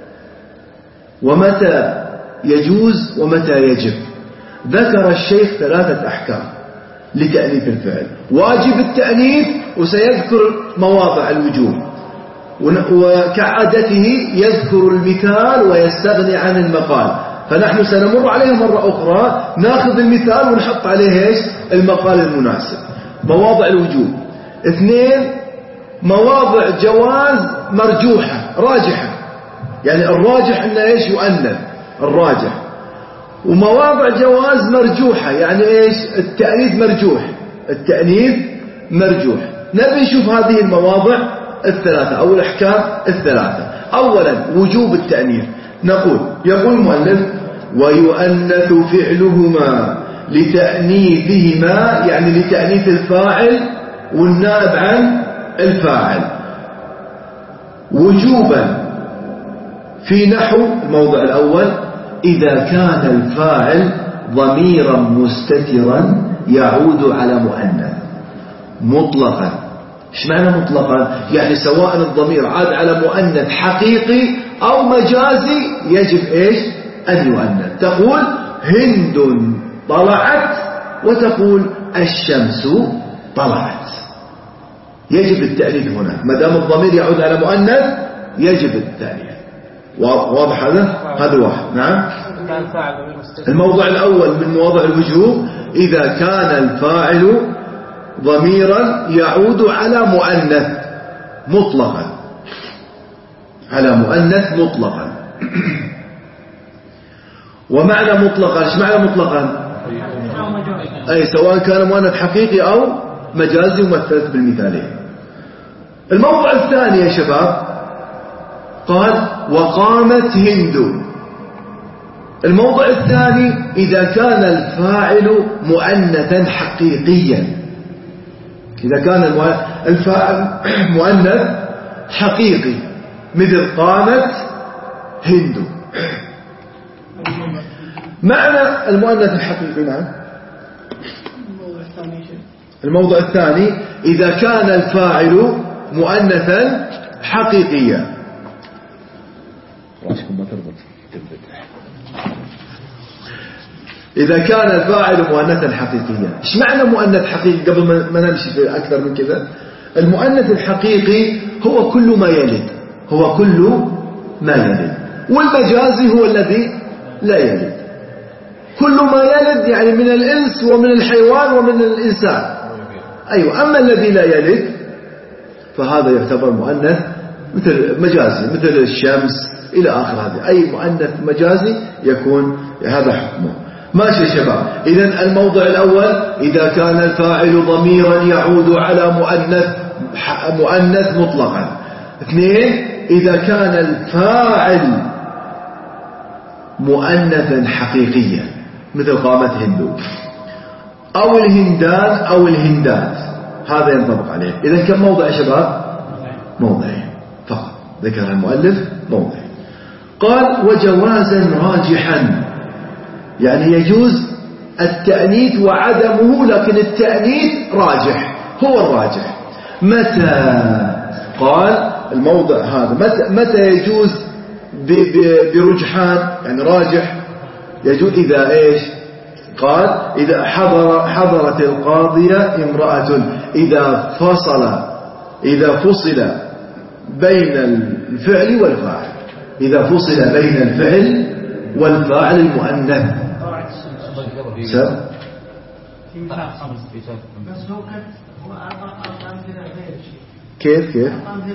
ومتى يجوز ومتى يجب؟ ذكر الشيخ ثلاثة أحكام لتأنيث الفعل. واجب التأنيث، وسيذكر مواضع الوجوب، وكعادته يذكر المثال ويستغني عن المقال، فنحن سنمر عليها مرة أخرى، ناخذ المثال ونحط عليه إيش؟ المقال المناسب. مواضع الوجوب اثنين، مواضع جواز مرجوحة راجحة، يعني الراجح أنه إيش؟ يؤنث الراجح. ومواضع جواز مرجوحة، يعني إيش؟ التأنيث مرجوح، التأنيث مرجوح. نبي نشوف هذه المواضع الثلاثة أو الأحكام الثلاثة. أولا وجوب التأنيث. نقول يقول المؤلف ويؤنث فعلهما لتأنيثهما، يعني لتأنيث الفاعل والنائب عن الفاعل، وجوبا في نحو الموضع الأول إذا كان الفاعل ضميرا مستترا يعود على مؤنث مطلقا. ايش معنى مطلقا؟ يعني سواء الضمير عاد على مؤنث حقيقي أو مجازي يجب إيش؟ أن يؤنث. تقول هند طلعت، وتقول الشمس طلعت، يجب التأنيث هنا. ما دام الضمير يعود على مؤنث يجب التأنيث. واضح هذا؟ هذا واحد. نعم. الموضع الأول من مواضع الوجوب إذا كان الفاعل ضميرا يعود على مؤنث مطلقا، على مؤنث مطلقا. ومعنى مطلقا ايش معنى مطلقا؟ أي سواء كان مؤنث حقيقي أو مجازي، ومثلت بالمثالين. الموضع الثاني يا شباب قال وقامت هند. الموضع الثاني إذا كان الفاعل مؤنثا حقيقيا، إذا كان الفاعل مؤنث حقيقي مثل قامت هند. معنى المؤنث الحقيقي. نعم. الموضع الثاني إذا كان الفاعل مؤنثا حقيقيا. إذا كان الفاعل مؤنثا حقيقيا. إيش معنى مؤنث حقيقي قبل ما نمشي في أكثر من كذا؟ المؤنث الحقيقي هو كل ما يلد، هو كل ما يلد. والمجازي هو الذي لا يلد. كل ما يلد يعني من الإنس ومن الحيوان ومن الإنسان. أيوة. أما الذي لا يلد فهذا يعتبر مؤنث مثل مجازي، مثل الشمس إلى آخر. هذه أي مؤنث مجازي يكون هذا حكمه. ماشي يا شباب؟ إذن الموضع الأول إذا كان الفاعل ضميرا يعود على مؤنث مؤنث مطلقا. اثنين إذا كان الفاعل مؤنثا حقيقيا مثل قامت هند، أو الهندان أو الهندات، هذا ينطبق عليه. إذن كم موضع يا شباب؟ موضعين فقط ذكر المؤلف، موضعين. قال وجوازا راجحا، يعني يجوز التأنيث وعدمه، لكن التأنيث راجح، هو الراجح. متى؟ قال الموضع هذا متى, متى يجوز برجحان يعني راجح يجوز إذا إيش قال إذا حضر حضرت القاضية امرأة إذا فصل إذا فصل بين الفعل والفاعل إذا فصل بين الفعل والفاعل المؤنث سب كيف كيف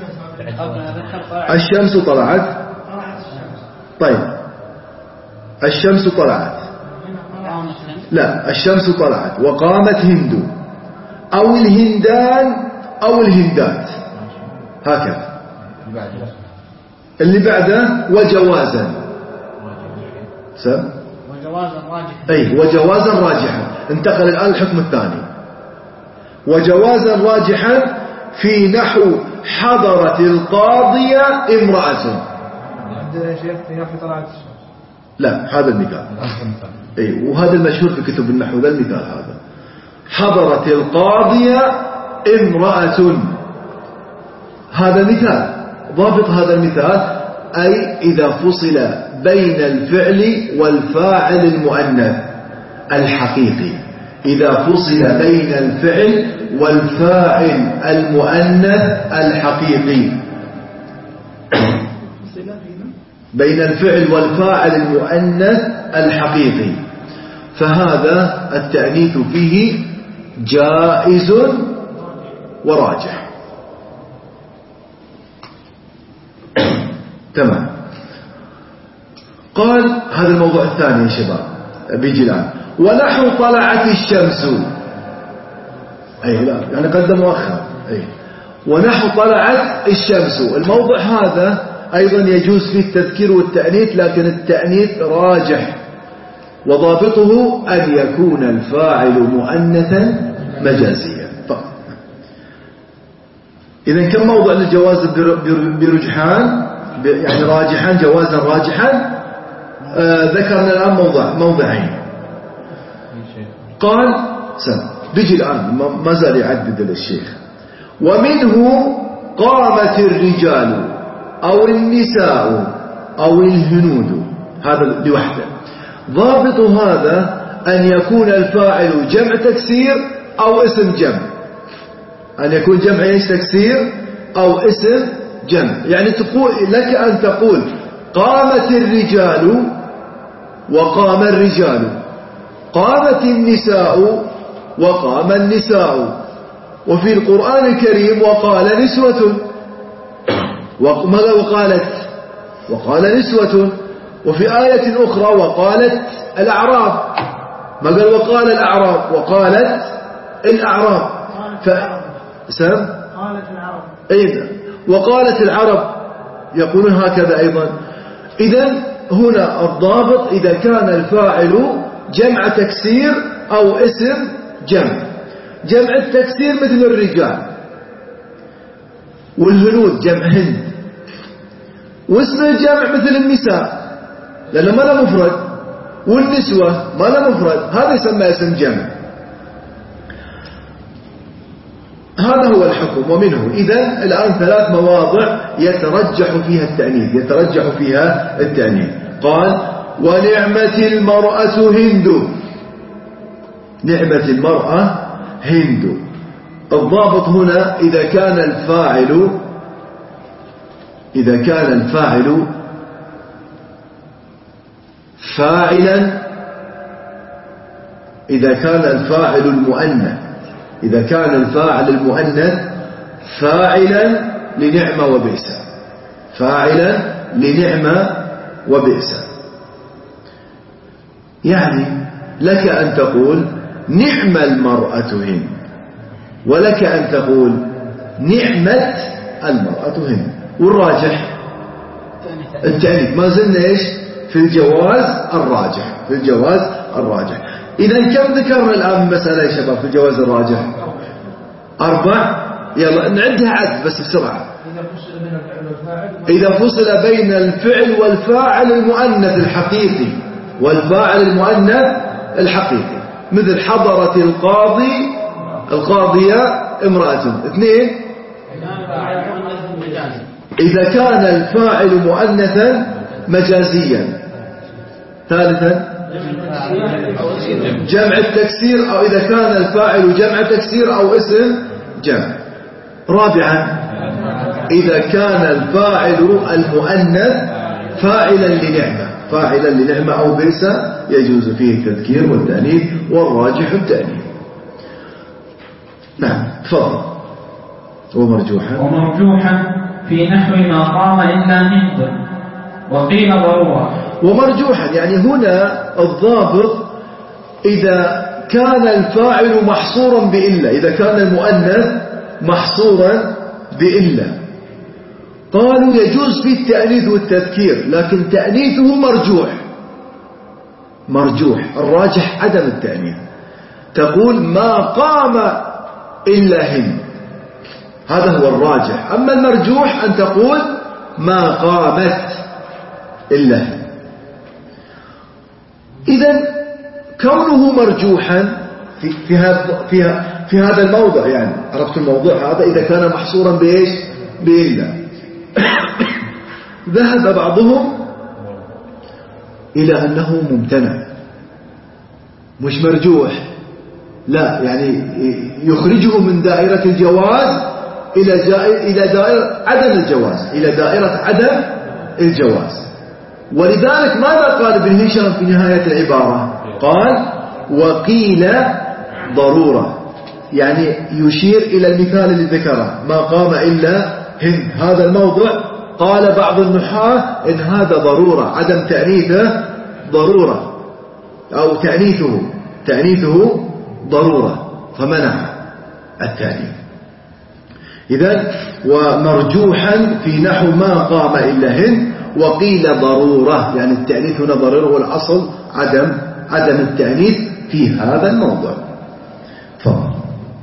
الشمس طلعت طيب الشمس طلعت لا الشمس طلعت وقامت هند أو الهندان أو الهندات هكذا اللي بعده وجوازا سب وجوازا راجحا أي وجوازا راجحا انتقل الآن الحكم الثاني وجوازا راجحا في نحو حضرت القاضية امرأة عندنا شيخ في نحو طلعت الشمس لا هذا المثال أي وهذا المشهور في كتب النحو ذا المثال هذا حضرت القاضية امرأة هذا مثال ضابط هذا المثال أي إذا فصل بين الفعل والفاعل المؤنث الحقيقي إذا فصل بين الفعل والفاعل المؤنث الحقيقي بين الفعل والفاعل المؤنث الحقيقي فهذا التأنيث فيه جائز وراجح تمام. قال هذا الموضوع الثاني يا شباب بيجي الآن ونحو طلعت الشمس أي لا يعني قدم مؤخر أي ونحو طلعت الشمس الموضوع هذا أيضا يجوز فيه التذكير والتأنيث لكن التأنيث راجح وضابطه أن يكون الفاعل مؤنثا مجازيا فقط. إذن كم موضع للجواز برجحان يعني راجحا جوازا راجحا آه ذكرنا الآن موضع موضعين قال سم بيجي الآن ما زال يعدد للشيخ ومنه قامت الرجال أو النساء أو الهنود هذا لوحده ضابط هذا أن يكون الفاعل جمع تكسير أو اسم جمع أن يكون جمع ايش تكسير أو اسم جمع يعني تقول لك أن تقول قامت الرجال وقام الرجال قامت النساء وقام النساء وفي القرآن الكريم وقال نسوة وقالت وقال نسوة وفي آية أخرى وقالت الأعراب ما قال وقال الأعراب وقالت الأعراب فسم قالت العرب أيضا وقالت العرب يقولون هكذا أيضا. إذن هنا الضابط إذا كان الفاعل جمع تكسير أو اسم جمع جمع التكسير مثل الرجال والهنود جمع هند واسم الجمع مثل النساء لأنه ما له مفرد والنسوة ما له مفرد هذا يسمى اسم جمع. هذا هو الحكم ومنه إذن الآن ثلاث مواضع يترجح فيها التأنيث يترجح فيها التأنيث قال ونعمة المرأة هند نعمة المرأة هند. الضابط هنا إذا كان الفاعل إذا كان الفاعل فاعلا إذا كان الفاعل المؤنث إذا كان الفاعل المؤنث فاعلا لنعمة وبئس فاعلا لنعمة وبئس يعني لك أن تقول نعم المرأة هند ولك أن تقول نعمة المرأة هند والراجح التأنيث ما زلنا إيش في الجواز الراجح في الجواز الراجح. إذا كم ذكرنا الآن مسألة يا شباب في الجواز الراجح أربع يلا نعدها عد بس بسرعة. إذا فصل بين الفعل والفاعل المؤنث الحقيقي والفاعل المؤنث الحقيقي مثل حضرت القاضي القاضية امرأة اثنين إذا كان الفاعل مؤنثا مجازيا. ثالثا جمع التكسير، أو إذا كان الفاعل جمع تكسير أو اسم جمع. رابعا إذا كان الفاعل المؤنث فاعلا لنعمة، فاعلا لنعمة أو بئس يجوز فيه التذكير والتأنيث، والراجح التأنيث. نعم تفضل. ومرجوحا ومرجوحا في نحو ما قام إلا هند وقيل ضرورة. ومرجوحا يعني هنا الضابط إذا كان الفاعل محصورا بإلا، إذا كان المؤنث محصورا بإلا قالوا يجوز فيه التأنيث والتذكير، لكن تأنيثه مرجوح. مرجوح الراجح عدم التأنيث. تقول ما قام إلا هند، هذا هو الراجح. أما المرجوح أن تقول ما قامت إلا هند. إذن كونه مرجوحا في, في, هذا, في, في هذا الموضع، يعني عرفت الموضوع هذا إذا كان محصورا بإيش؟ بإلا. ذهب بعضهم إلى أنه ممتنع مش مرجوح، لا يعني يخرجه من دائرة الجواز إلى إلى دائرة عدم الجواز، إلى دائرة عدم الجواز. ولذلك ماذا قال ابن هشام في نهاية العبارة؟ قال وقيل ضرورة، يعني يشير إلى المثال اللي ذكره ما قام إلا هند. هذا الموضع قال بعض النحاة إن هذا ضرورة، عدم تأنيثه ضرورة، أو تأنيثه تأنيثه ضرورة، فمنع التأنيث. إذن ومرجوحا في نحو ما قام إلا هند وقيل ضرورة، يعني التأنيث هنا ضرورة، والأصل عدم عدم التأنيث في هذا الموضوع. فضل.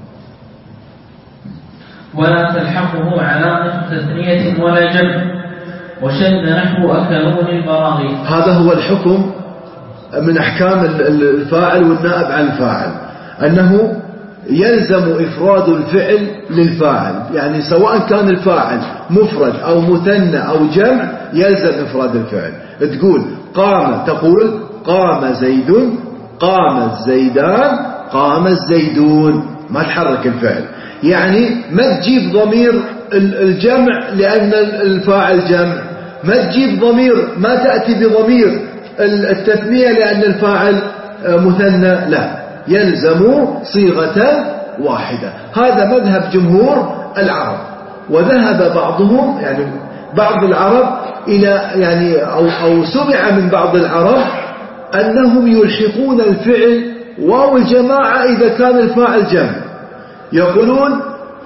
ولا تلحقه علامة تثنية ولا جمع وشد نحو أكلون البراغي. هذا هو الحكم من أحكام الفاعل والنائب عن الفاعل، أنه يلزم إفراد الفعل للفاعل، يعني سواء كان الفاعل مفرد أو مثنى أو جمع يلزم إفراد الفعل. تقول قام، تقول قام زيد، قام الزيدان، قام الزيدون، ما تحرك الفعل. يعني ما تجيب ضمير الجمع لأن الفاعل جمع، ما تجيب ضمير، ما تأتي بضمير التثنية لأن الفاعل مثنى، لا، يلزم صيغة واحدة. هذا مذهب جمهور العرب. وذهب بعضهم، يعني بعض العرب إلى يعني أو, أو سمع من بعض العرب أنهم يلحقون الفعل واو الجماعة إذا كان الفاعل جمع. يقولون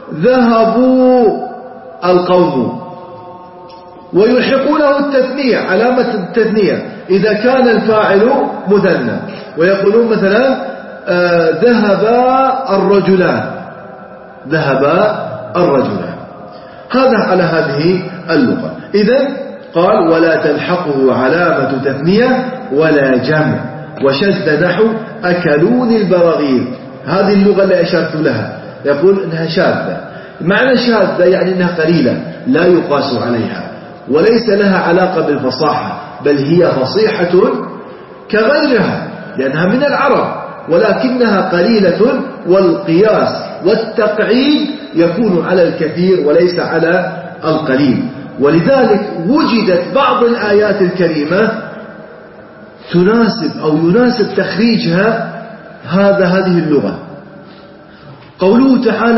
ذهبوا القوم، ويلحقونه التثنية، علامة التثنية إذا كان الفاعل مثنى. ويقولون مثلا آه ذهب الرجلان، ذهب الرجلان. هذا على هذه اللغة. إذن قال ولا تلحقه علامة تثنية ولا جمع وشد نحو أكلون البراغيث. هذه اللغة اللي أشرت لها، يقول إنها شاذة. معنى شاذة يعني إنها قليلة لا يقاس عليها، وليس لها علاقة بالفصاحة، بل هي فصيحة كغيرها لأنها من العرب، ولكنها قليلة، والقياس والتقعيد يكون على الكثير وليس على القليل. ولذلك وجدت بعض الآيات الكريمة تناسب أو يناسب تخريجها هذا هذه اللغة. قوله تعالى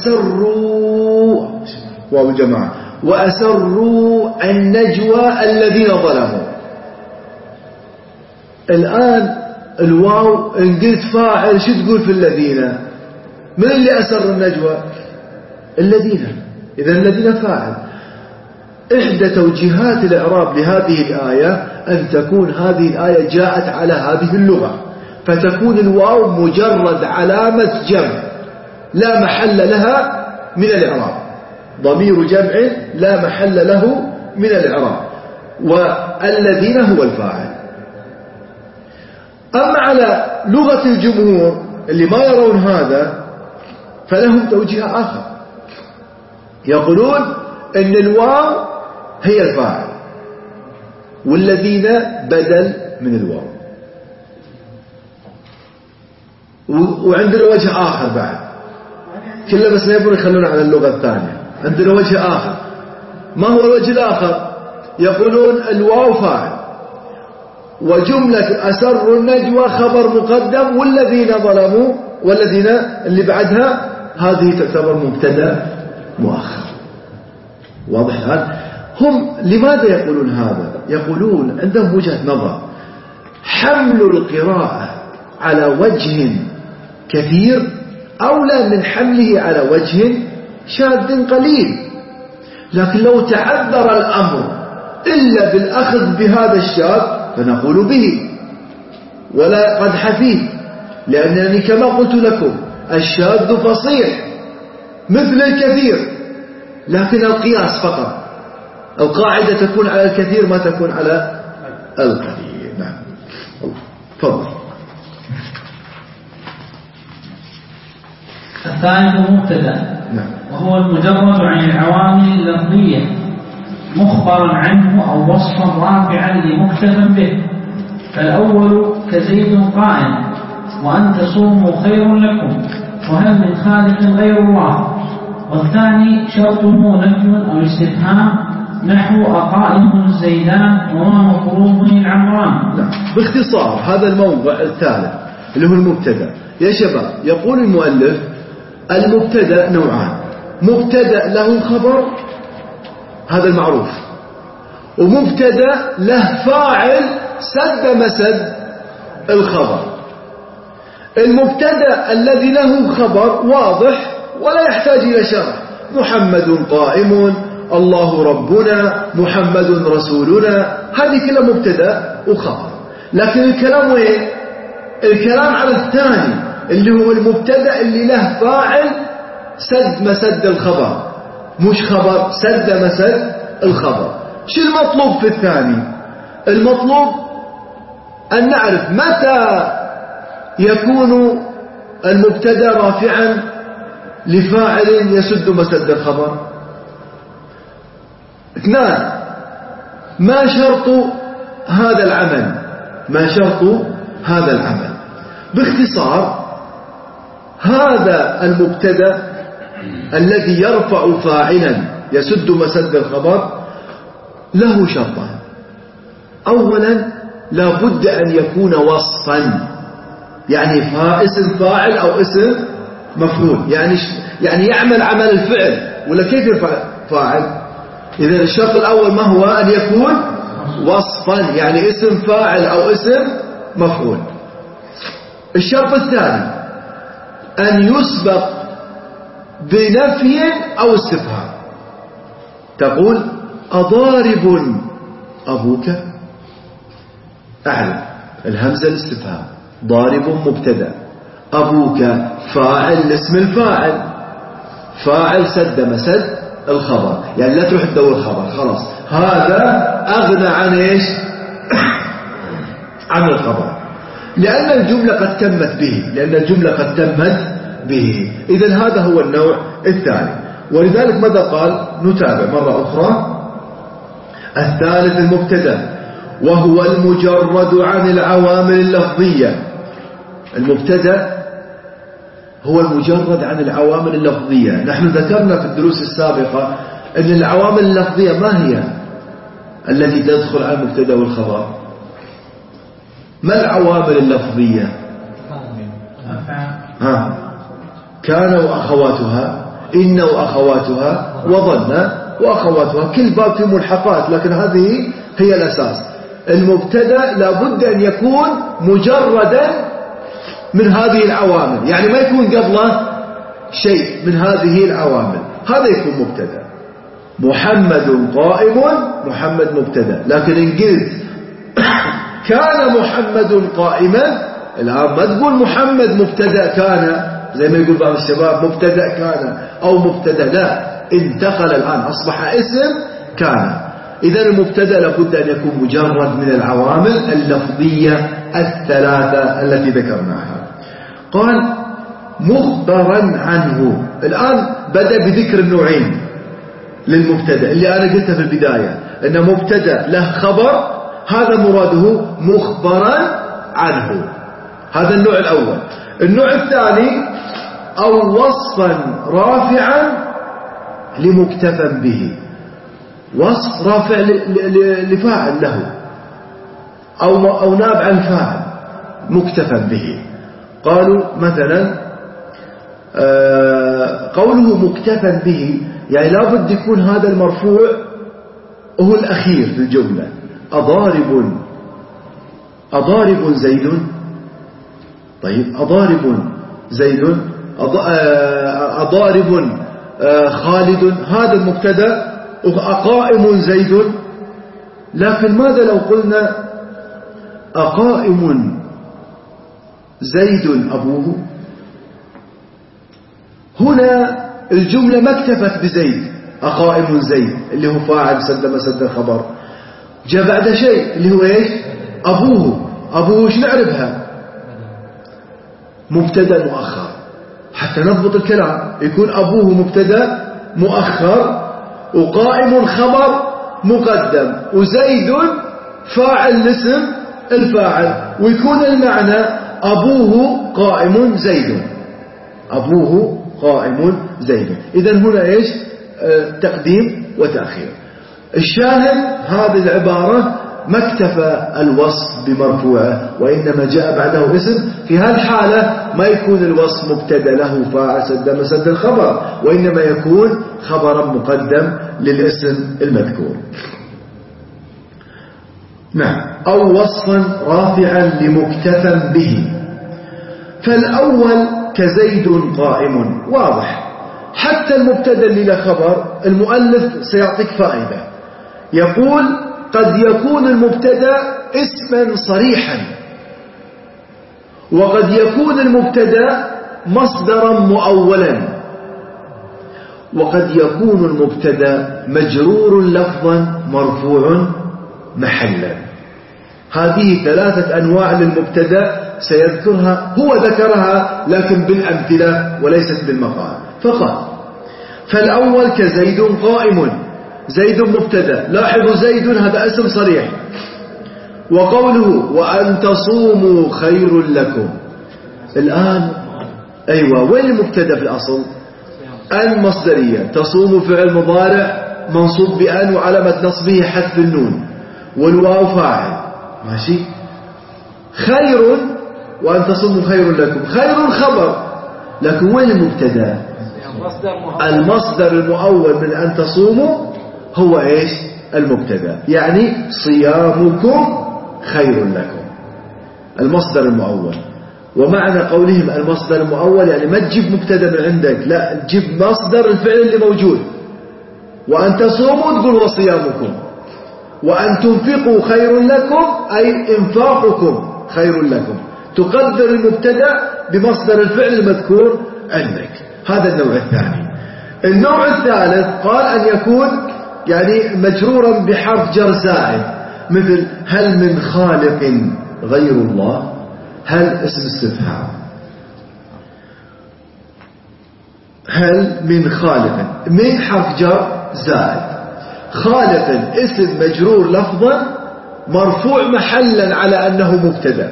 وأسروا واو الجماعة وأسروا النجوى الذين ظلموا. الآن الواو إن قلت فاعل شو تقول في الذين؟ من اللي أسر النجوى؟ الذين. إذا الذين فاعل. إحدى توجيهات الإعراب لهذه الآية أن تكون هذه الآية جاءت على هذه اللغة، فتكون الواو مجرد علامة جمع لا محل لها من الإعراب، ضمير جمع لا محل له من الإعراب، والذين هو الفاعل. أما على لغة الجمهور اللي ما يرون هذا فلهم توجيه آخر، يقولون إن الواو هي الفاعل والذين بدل من الواو. وعندنا وجه آخر بعد، كله بس يبون يخلونا على اللغة الثانية. عندنا وجه آخر. ما هو الوجه الآخر؟ يقولون الواو فاعل، وجملة أسر النجوى خبر مقدم، والذين ظلموا والذين اللي بعدها هذه تعتبر مبتدا مؤخر. واضح الآن؟ هم لماذا يقولون هذا؟ يقولون عندهم وجهة نظر، حمل القراءة على وجه كثير أولى من حمله على وجه شاذ قليل. لكن لو تعذر الأمر إلا بالأخذ بهذا الشاذ فنقول به ولا قدح فيه، لأنني كما قلت لكم الشاذ فصيح مثل الكثير، لكن القياس فقط، القاعدة تكون على الكثير ما تكون على القليل. نعم تفضل. الثالث مبتدأ، وهو المجرد عن العوامل اللفظية مخبرا عنه أو وصفا رافعا لمكتفا به. فالأول كزيد قائم وأن تصوموا خير لكم وهل من خالق غير الله. والثاني شرطه نفي أو استفهام نحو أقائم الزيدان وما مقروب العمران. لا. باختصار هذا الموضع الثالث اللي هو المبتدأ. يا شباب يقول المؤلف المبتدأ نوعان، مبتدأ له خبر هذا المعروف، ومبتدأ له فاعل سد مسد الخبر. المبتدأ الذي له خبر واضح ولا يحتاج إلى شرح، محمد قائم، الله ربنا، محمد رسولنا، هذه كلها مبتدأ وخبر. لكن الكلام وين؟ الكلام على الثاني اللي هو المبتدأ اللي له فاعل سد مسد الخبر، مش خبر سد مسد الخبر. شو المطلوب في الثاني؟ المطلوب أن نعرف متى يكون المبتدأ رافعا لفاعل يسد مسد الخبر. اثنان، ما شرط هذا العمل؟ ما شرط هذا العمل؟ باختصار هذا المبتدأ الذي يرفع فاعلا يسد مسد الخبر له شرطان. أولا لا بد أن يكون وصفا، يعني اسم فاعل أو اسم مفعول، يعني يعني يعمل عمل الفعل، ولا كيف يرفع فاعل؟ إذا الشرط الأول ما هو؟ أن يكون وصفا، يعني اسم فاعل أو اسم مفعول. الشرط الثاني أن يسبق بنفي أو استفهام. تقول أضارب أبوك؟ أعلم الهمزة الاستفهام، ضارب مبتدأ، أبوك فاعل اسم الفاعل، فاعل سد مسد الخبر، يعني لا تروح تدور الخبر، خلاص هذا أغنى عن إيش؟ عن الخبر، لأن الجملة قد تمت به، لأن الجملة قد تمت به. إذن هذا هو النوع الثاني. ولذلك ماذا قال؟ نتابع مرة أخرى. الثالث المبتدأ، وهو المجرد عن العوامل اللفظية. المبتدأ هو المجرد عن العوامل اللفظية. نحن ذكرنا في الدروس السابقة أن العوامل اللفظية ما هي التي تدخل على المبتدأ والخبر؟ ما العوامل اللفظية؟ ها كان وأخواتها، إن وأخواتها، وظن وأخواتها، كل باب فيه ملحقات، لكن هذه هي الأساس. المبتدأ لابد أن يكون مجردا من هذه العوامل، يعني ما يكون قبله شيء من هذه العوامل، هذا يكون مبتدأ. محمد قائم، محمد مبتدأ. لكن إن قلت كان محمد قائما، الآن ما تقول محمد مبتدأ كان زي ما يقول بعض الشباب مبتدأ كان أو مبتدأ، لا، انتقل الآن أصبح اسم كان. إذن المبتدأ لابد أن يكون مجرد من العوامل اللفظية الثلاثة التي ذكرناها. قال مخبرا عنه. الآن بدأ بذكر النوعين للمبتدأ اللي أنا قلتها في البداية، أن مبتدأ له خبر هذا مراده مخبرا عنه. هذا النوع الأول. النوع الثاني أو وصفا رافعا لمكتفى به، وصف رافع لفاعل له أو أو نابع الفاعل مكتفى به. قالوا مثلا قوله مكتفى به يعني لابد يكون هذا المرفوع هو الأخير في الجملة. أضارب أضارب زيد، طيب أضارب زيد، أضارب خالد، هذا المبتدا. أقائم زيد، لكن ماذا لو قلنا أقائم زيد أبوه؟ هنا الجملة ما اكتفت بزيد، أقائم زيد اللي هو فاعل سد مسد الخبر، جاء بعد شيء اللي هو ايش؟ أبوه. أبوه ايش نعرفها؟ مبتدا مؤخر، حتى نضبط الكلام يكون أبوه مبتدا مؤخر وقائم خبر مقدم وزيد فاعل الاسم الفاعل، ويكون المعنى أبوه قائم زيد، أبوه قائم زيد. إذن هنا إيش؟ آه تقديم وتأخير. الشاهد هذه العبارة ما اكتفى الوصف بمرفوعه وإنما جاء بعده اسم. في هذه الحالة ما يكون الوصف مبتدا له فاعل سد مسد الخبر، وإنما يكون خبرا مقدم للاسم المذكور. نعم. أو وصفا رافعا لمكتفى به. فالأول كزيد قائم واضح، حتى المبتدا اللي له خبر المؤلف سيعطيك فائدة. يقول قد يكون المبتدا اسما صريحا، وقد يكون المبتدا مصدرا مؤولا، وقد يكون المبتدا مجرور لفظا مرفوع محلا. هذه ثلاثة أنواع للمبتدا سيذكرها، هو ذكرها لكن بالأمثلة وليست بالمقال فقط. فالأول كزيد قائم، زيد مبتدا، لاحظوا زيد هذا اسم صريح. وقوله وأن تصوموا خير لكم، الآن أيوة وين المبتدا في الأصل؟ أن مصدرية، تصوم فعل مضارع منصوب بأن وعلامة نصبه حذف النون والواو فاعل، ماشي. خير وأن تصوموا خير لكم، خير خبر، لكن وين المبتدا؟ المصدر المؤول من أن تصوموا هو إيش؟ المبتدا، يعني صيامكم خير لكم، المصدر المؤول. ومعنى قولهم المصدر المؤول يعني ما تجيب مبتدا من عندك، لا تجيب مصدر الفعل اللي موجود. وأن تصوموا تقول وصيامكم، وأن تنفقوا خير لكم أي انفاقكم خير لكم، تقدر المبتدا بمصدر الفعل المذكور عندك. هذا النوع الثاني. النوع الثالث قال أن يكون يعني مجرورا بحرف جر زائد، مثل هل من خالق غير الله، هل اسم استفهام، هل من خالق، من حرف جر زائد، خالق اسم مجرور لفظا مرفوع محلا على أنه مبتدا،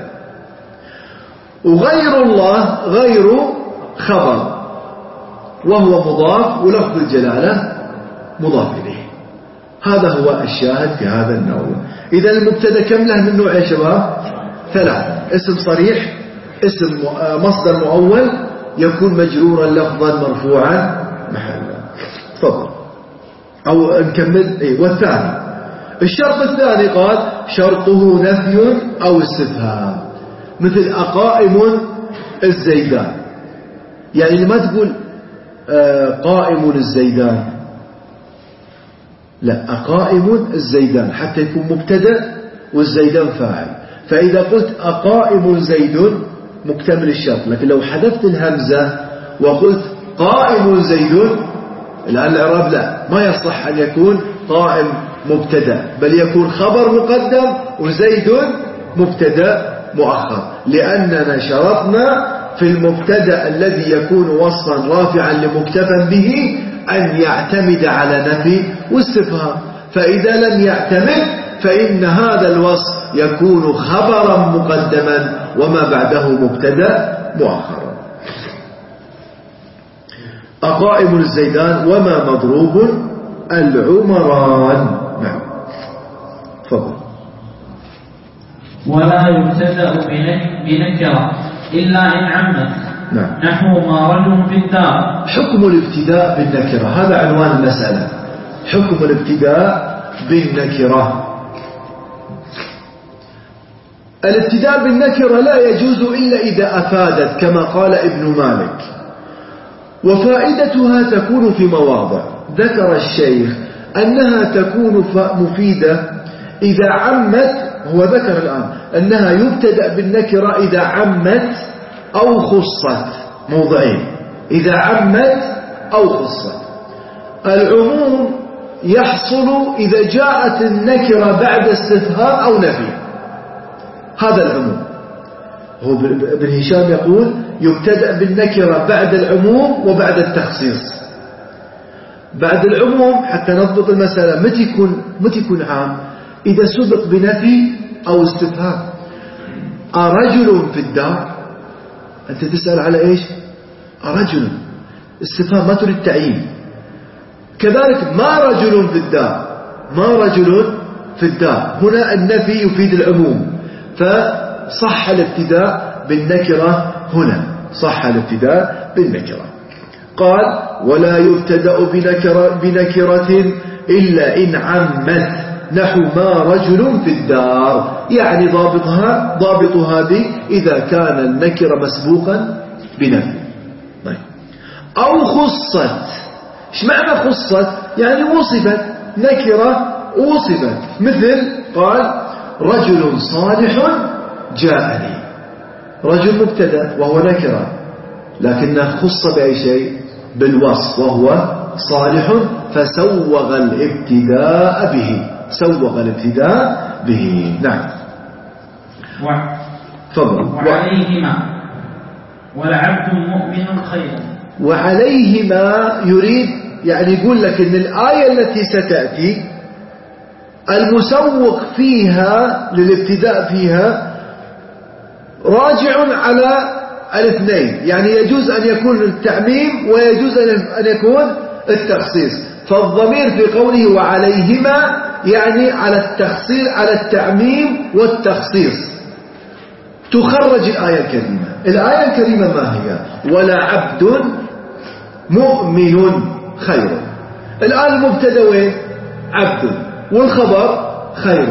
وغير الله غير خبر وهو مضاف ولفظ الجلالة مضاف إليه. هذا هو الشاهد في هذا النوع. إذا المبتدا كم له من نوع يا شباب؟ ثلاثة: اسم صريح، اسم مصدر مؤول، يكون مجرورا لفظا مرفوعا محلا. تفضل. أو نكمل. إيه والثاني الشرط الثاني قال شرطه نفي أو استفهام، مثل أقائم الزيدان، يعني ما تقول قائم الزيدان، لا أقائم الزيدان حتى يكون مبتدا والزيدان فاعل. فإذا قلت أقائم زيد مكتمل الشرط، لكن لو حذفت الهمزة وقلت قائم زيد الآن الإعراب لا، ما يصح أن يكون قائم مبتدا، بل يكون خبر مقدم وزيد مبتدا مؤخر، لأننا شرطنا في المبتدا الذي يكون وصفا رافعا لمكتفى به أن يعتمد على نفي واستفهام، فإذا لم يعتمد فإن هذا الوصف يكون خبرا مقدما وما بعده مبتدا مؤخرا. أقائم الزيدان وما مضروب العمران. نعم تفضل. ولا يبتدأ بنكرة إلا إن عمت. نعم. نحو ما رجل في الدار. حكم الابتداء بالنكرة، هذا عنوان المسألة. حكم الابتداء بالنكرة. الابتداء بالنكرة لا يجوز إلا إذا أفادت كما قال ابن مالك، وفائدتها تكون في مواضع. ذكر الشيخ أنها تكون مفيدة إذا عمت، هو ذكر الآن أنها يبتدأ بالنكرة إذا عمت أو خصت، موضعين: إذا عمت أو خصت. العموم يحصل إذا جاءت النكرة بعد استفهام أو نفي، هذا العموم. هو ابن هشام يقول يبتدأ بالنكرة بعد العموم وبعد التخصيص. بعد العموم حتى نضبط المسألة، متى يكون متى يكون عام؟ إذا سبق بنفي أو استفهام. أرجل في الدار، أنت تسأل على إيش؟ أرجل، استفهام، ما تريد تعيين. كذلك ما رجل في الدار، ما رجل في الدار، هنا النفي يفيد العموم، فصح الابتداء بالنكرة هنا، صح الابتداء بالنكرة. قال ولا يبتدأ بنكرة, بنكرة إلا إن عمت، نحو ما رجل في الدار، يعني ضابطها ضابط هذه إذا كان النكرة مسبوقا بنفي. طيب. أو خصت. ايش معنى خصت؟ يعني وصفت، نكرة وصفت، مثل قال رجل صالح جاءني، رجل مبتدأ وهو نكرة، لكنه خص بأي شيء؟ بالوصف، وهو صالح، فسوغ الابتداء به، سوغ الابتداء به. نعم تفضل. وعليهما ولعبد مؤمن خير. وعليهما يريد يعني يقول لك ان الآية التي ستأتي المسوق فيها للابتداء فيها راجع على الاثنين، يعني يجوز أن يكون التعميم ويجوز أن يكون التخصيص. فالضمير في قوله وعليهما يعني على التخصيص، على التعميم والتخصيص. تخرج الآية الكريمة. الآية الكريمة ما هي؟ ولا عبد مؤمن خير. الآن المبتدأ وين؟ عبد، والخبر خير.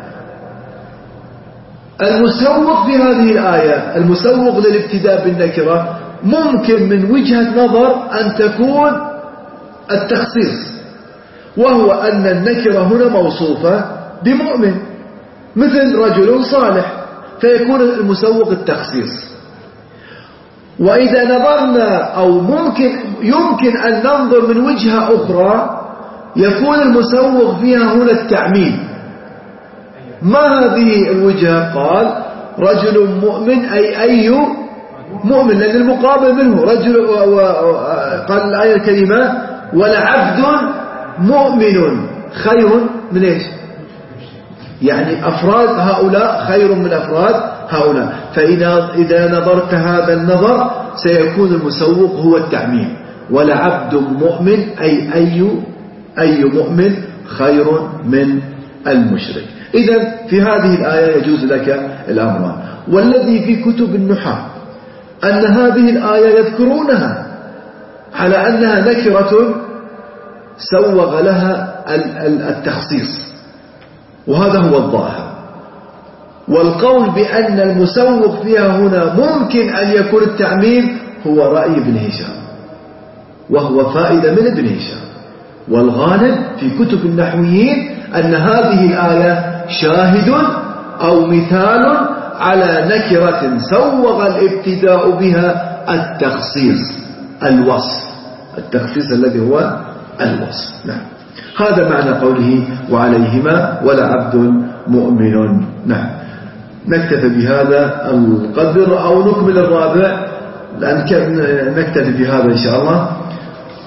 المسوق في هذه الآية، المسوق للابتداء بالنكرة، ممكن من وجهة نظر أن تكون التخصيص، وهو أن النكرة هنا موصوفة بمؤمن، مثل رجل صالح، فيكون المسوق التخصيص. وإذا نظرنا أو ممكن يمكن أن ننظر من وجهة أخرى، يكون المسوق فيها هنا التعميم. ما هذه الوجهة؟ قال رجل مؤمن أي أي مؤمن، لأن المقابل منه رجل، قال الآية الكريمة ولعبد مؤمن خير من إيش؟ يعني أفراد هؤلاء خير من أفراد هؤلاء. فإذا إذا نظرت هذا النظر سيكون المسوق هو التعميم. ولعبد مؤمن أي أي أي مؤمن خير من المشرك. إذن في هذه الآية يجوز لك الأمران. والذي في كتب النحاة أن هذه الآية يذكرونها على أنها نكرة سوغ لها التخصيص، وهذا هو الظاهر. والقول بأن المسوغ فيها هنا ممكن أن يكون التعميم هو رأي ابن هشام، وهو فائدة من ابن هشام. والغالب في كتب النحويين أن هذه الآية شاهد أو مثال على نكرة سوغ الابتداء بها التخصيص، الوصف، التخصيص الذي هو الوصف. نعم. هذا معنى قوله وعليهما ولعبد مؤمن. نعم. نكتفي بهذا القدر أو نكمل الرابع، لأن نكتفي بهذا إن شاء الله.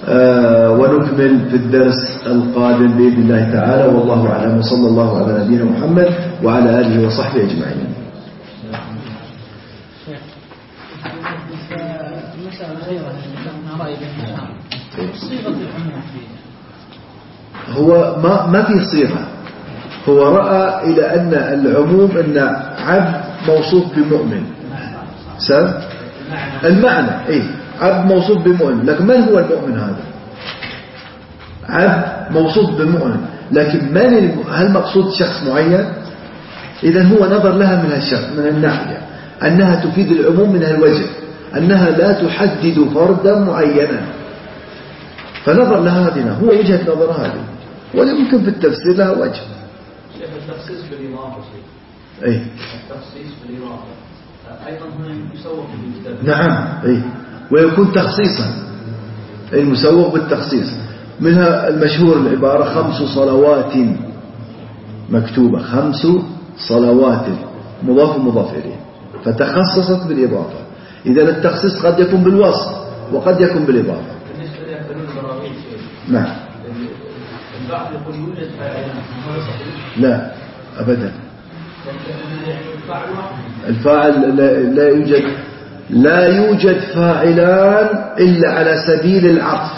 آه ونكمل في الدرس القادم بإذن الله تعالى، والله أعلم، وصلى الله على نبينا محمد وعلى آله وصحبه أجمعين. هو ما ما في صيغة، هو رأى إلى أن العموم أن عبد موصوف بمؤمن سب المعنى إيه عبد موصوف بمؤمن، لكن من هو المؤمن هذا؟ عبد موصوف بمؤمن، لكن من هل مقصود شخص معين؟ إذن هو نظر لها من هالشخص من الناحية أنها تفيد العموم من هالوجه، أنها لا تحدد فردا معينا، فنظر لها هذه، هو وجهة نظر هذه، ويمكن في التفسير لها وجه. شيخ التخصيص بالإضافة شيء. أي. التخصيص بالإضافة أيضا هنا يسوق بالمستقبل. نعم أي، ويكون تخصيصا، أي مسوق بالتخصيص. منها المشهور العبارة خمس صلوات مكتوبة، خمس صلوات مضاف مضاف إليه، فتخصصت بالإضافة. إذا التخصيص قد يكون بالوصف وقد يكون بالإضافة. بالنسبة لأكلون البراغيث نعم. البعض يقول يوجد فاعلان، هذا صحيح؟ لا أبدا. الفاعل لا يوجد لا يوجد فاعلان إلا على سبيل العطف،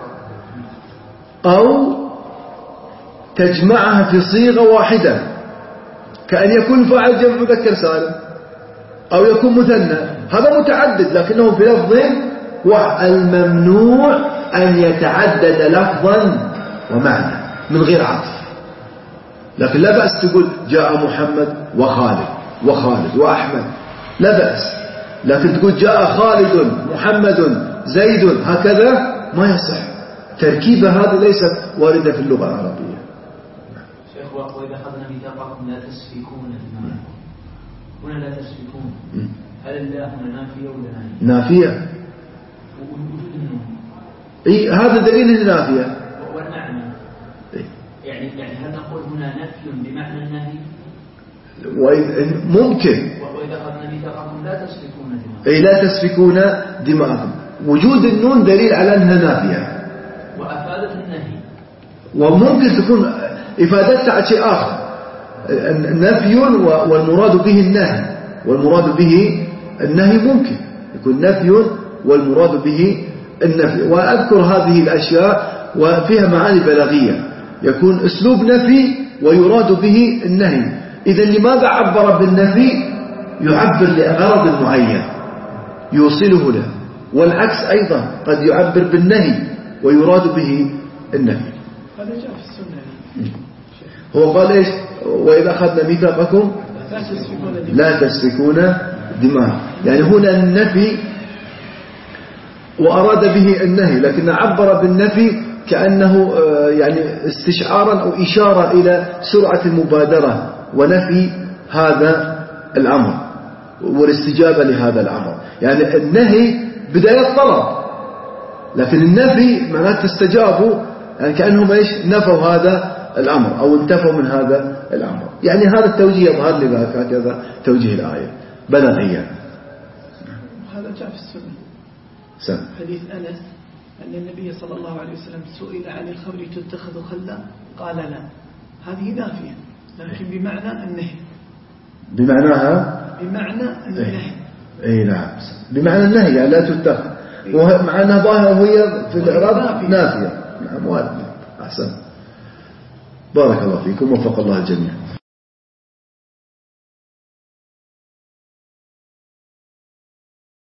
أو تجمعها في صيغة واحدة، كأن يكون فاعل جمع مذكر سالم، أو يكون مثنى، هذا متعدد لكنه في لفظ واحد. الممنوع أن يتعدد لفظا ومعنى من غير عطف، لكن لا بأس تقول جاء محمد وخالد وخالد وأحمد، لا بأس، لكن تقول جاء خالد محمد زيد هكذا ما يصح. تركيبة هذه ليست واردة في اللغة العربية. شيخ وإذا أخذنا ميثاقكم لا تسفكون دماءكم، هنا لا تسفكون، هل الله هنا نافية ولا نهي؟ نافية. ووجود النون. إيه هذا دليل النافية. والمعنى. إيه؟ يعني يعني هل نقول هنا نفي بمعنى النهي؟ ممكن. وإذا أخذنا ميثاقكم لا تسفكون دماءكم. أي لا تسفكون دماءكم، وجود النون دليل على أنها نافية. وأفادت النهي. وممكن تكون إفادتها على شيء آخر، نفي والمراد به النهي، والمراد به النهي ممكن يكون نفي والمراد به النفي. وأذكر هذه الأشياء وفيها معاني بلاغية، يكون أسلوب نفي ويراد به النهي. إذن لماذا عبر بالنفي؟ يعبر لغرض معين يوصله له، والعكس أيضا قد يعبر بالنهي ويراد به النهي. هذا جاء في السنة. هو قال إيش؟ وإذا أخذنا ميثاقكم لا تسفكون دماء، يعني هنا النفي وأراد به النهي، لكن عبر بالنفي كأنه يعني استشعارا أو إشارة إلى سرعة المبادرة ونفي هذا الأمر والاستجابة لهذا الأمر. يعني النهي بداية طلب، لكن النفي معناته استجابوا، يعني كأنهم إيش نفوا هذا الأمر أو انتفوا من هذا الأمر. يعني هذا التوجيه يظهر لي هكذا توجيه الآية بلاغيا. هذا جاء في السنة. سم. حديث أنس أن النبي صلى الله عليه وسلم سئل عن الخمر تتخذ خلا قال لا، هذه نافية لكن بمعنى النهي. بمعناها بمعنى النهي. اي نعم، بمعنى النهي يعني لا تتخذ، ومع أنها ظاهرة وهي في الإعراب نافية. نعم وارد. أحسن، بارك الله فيكم وفق الله الجميع.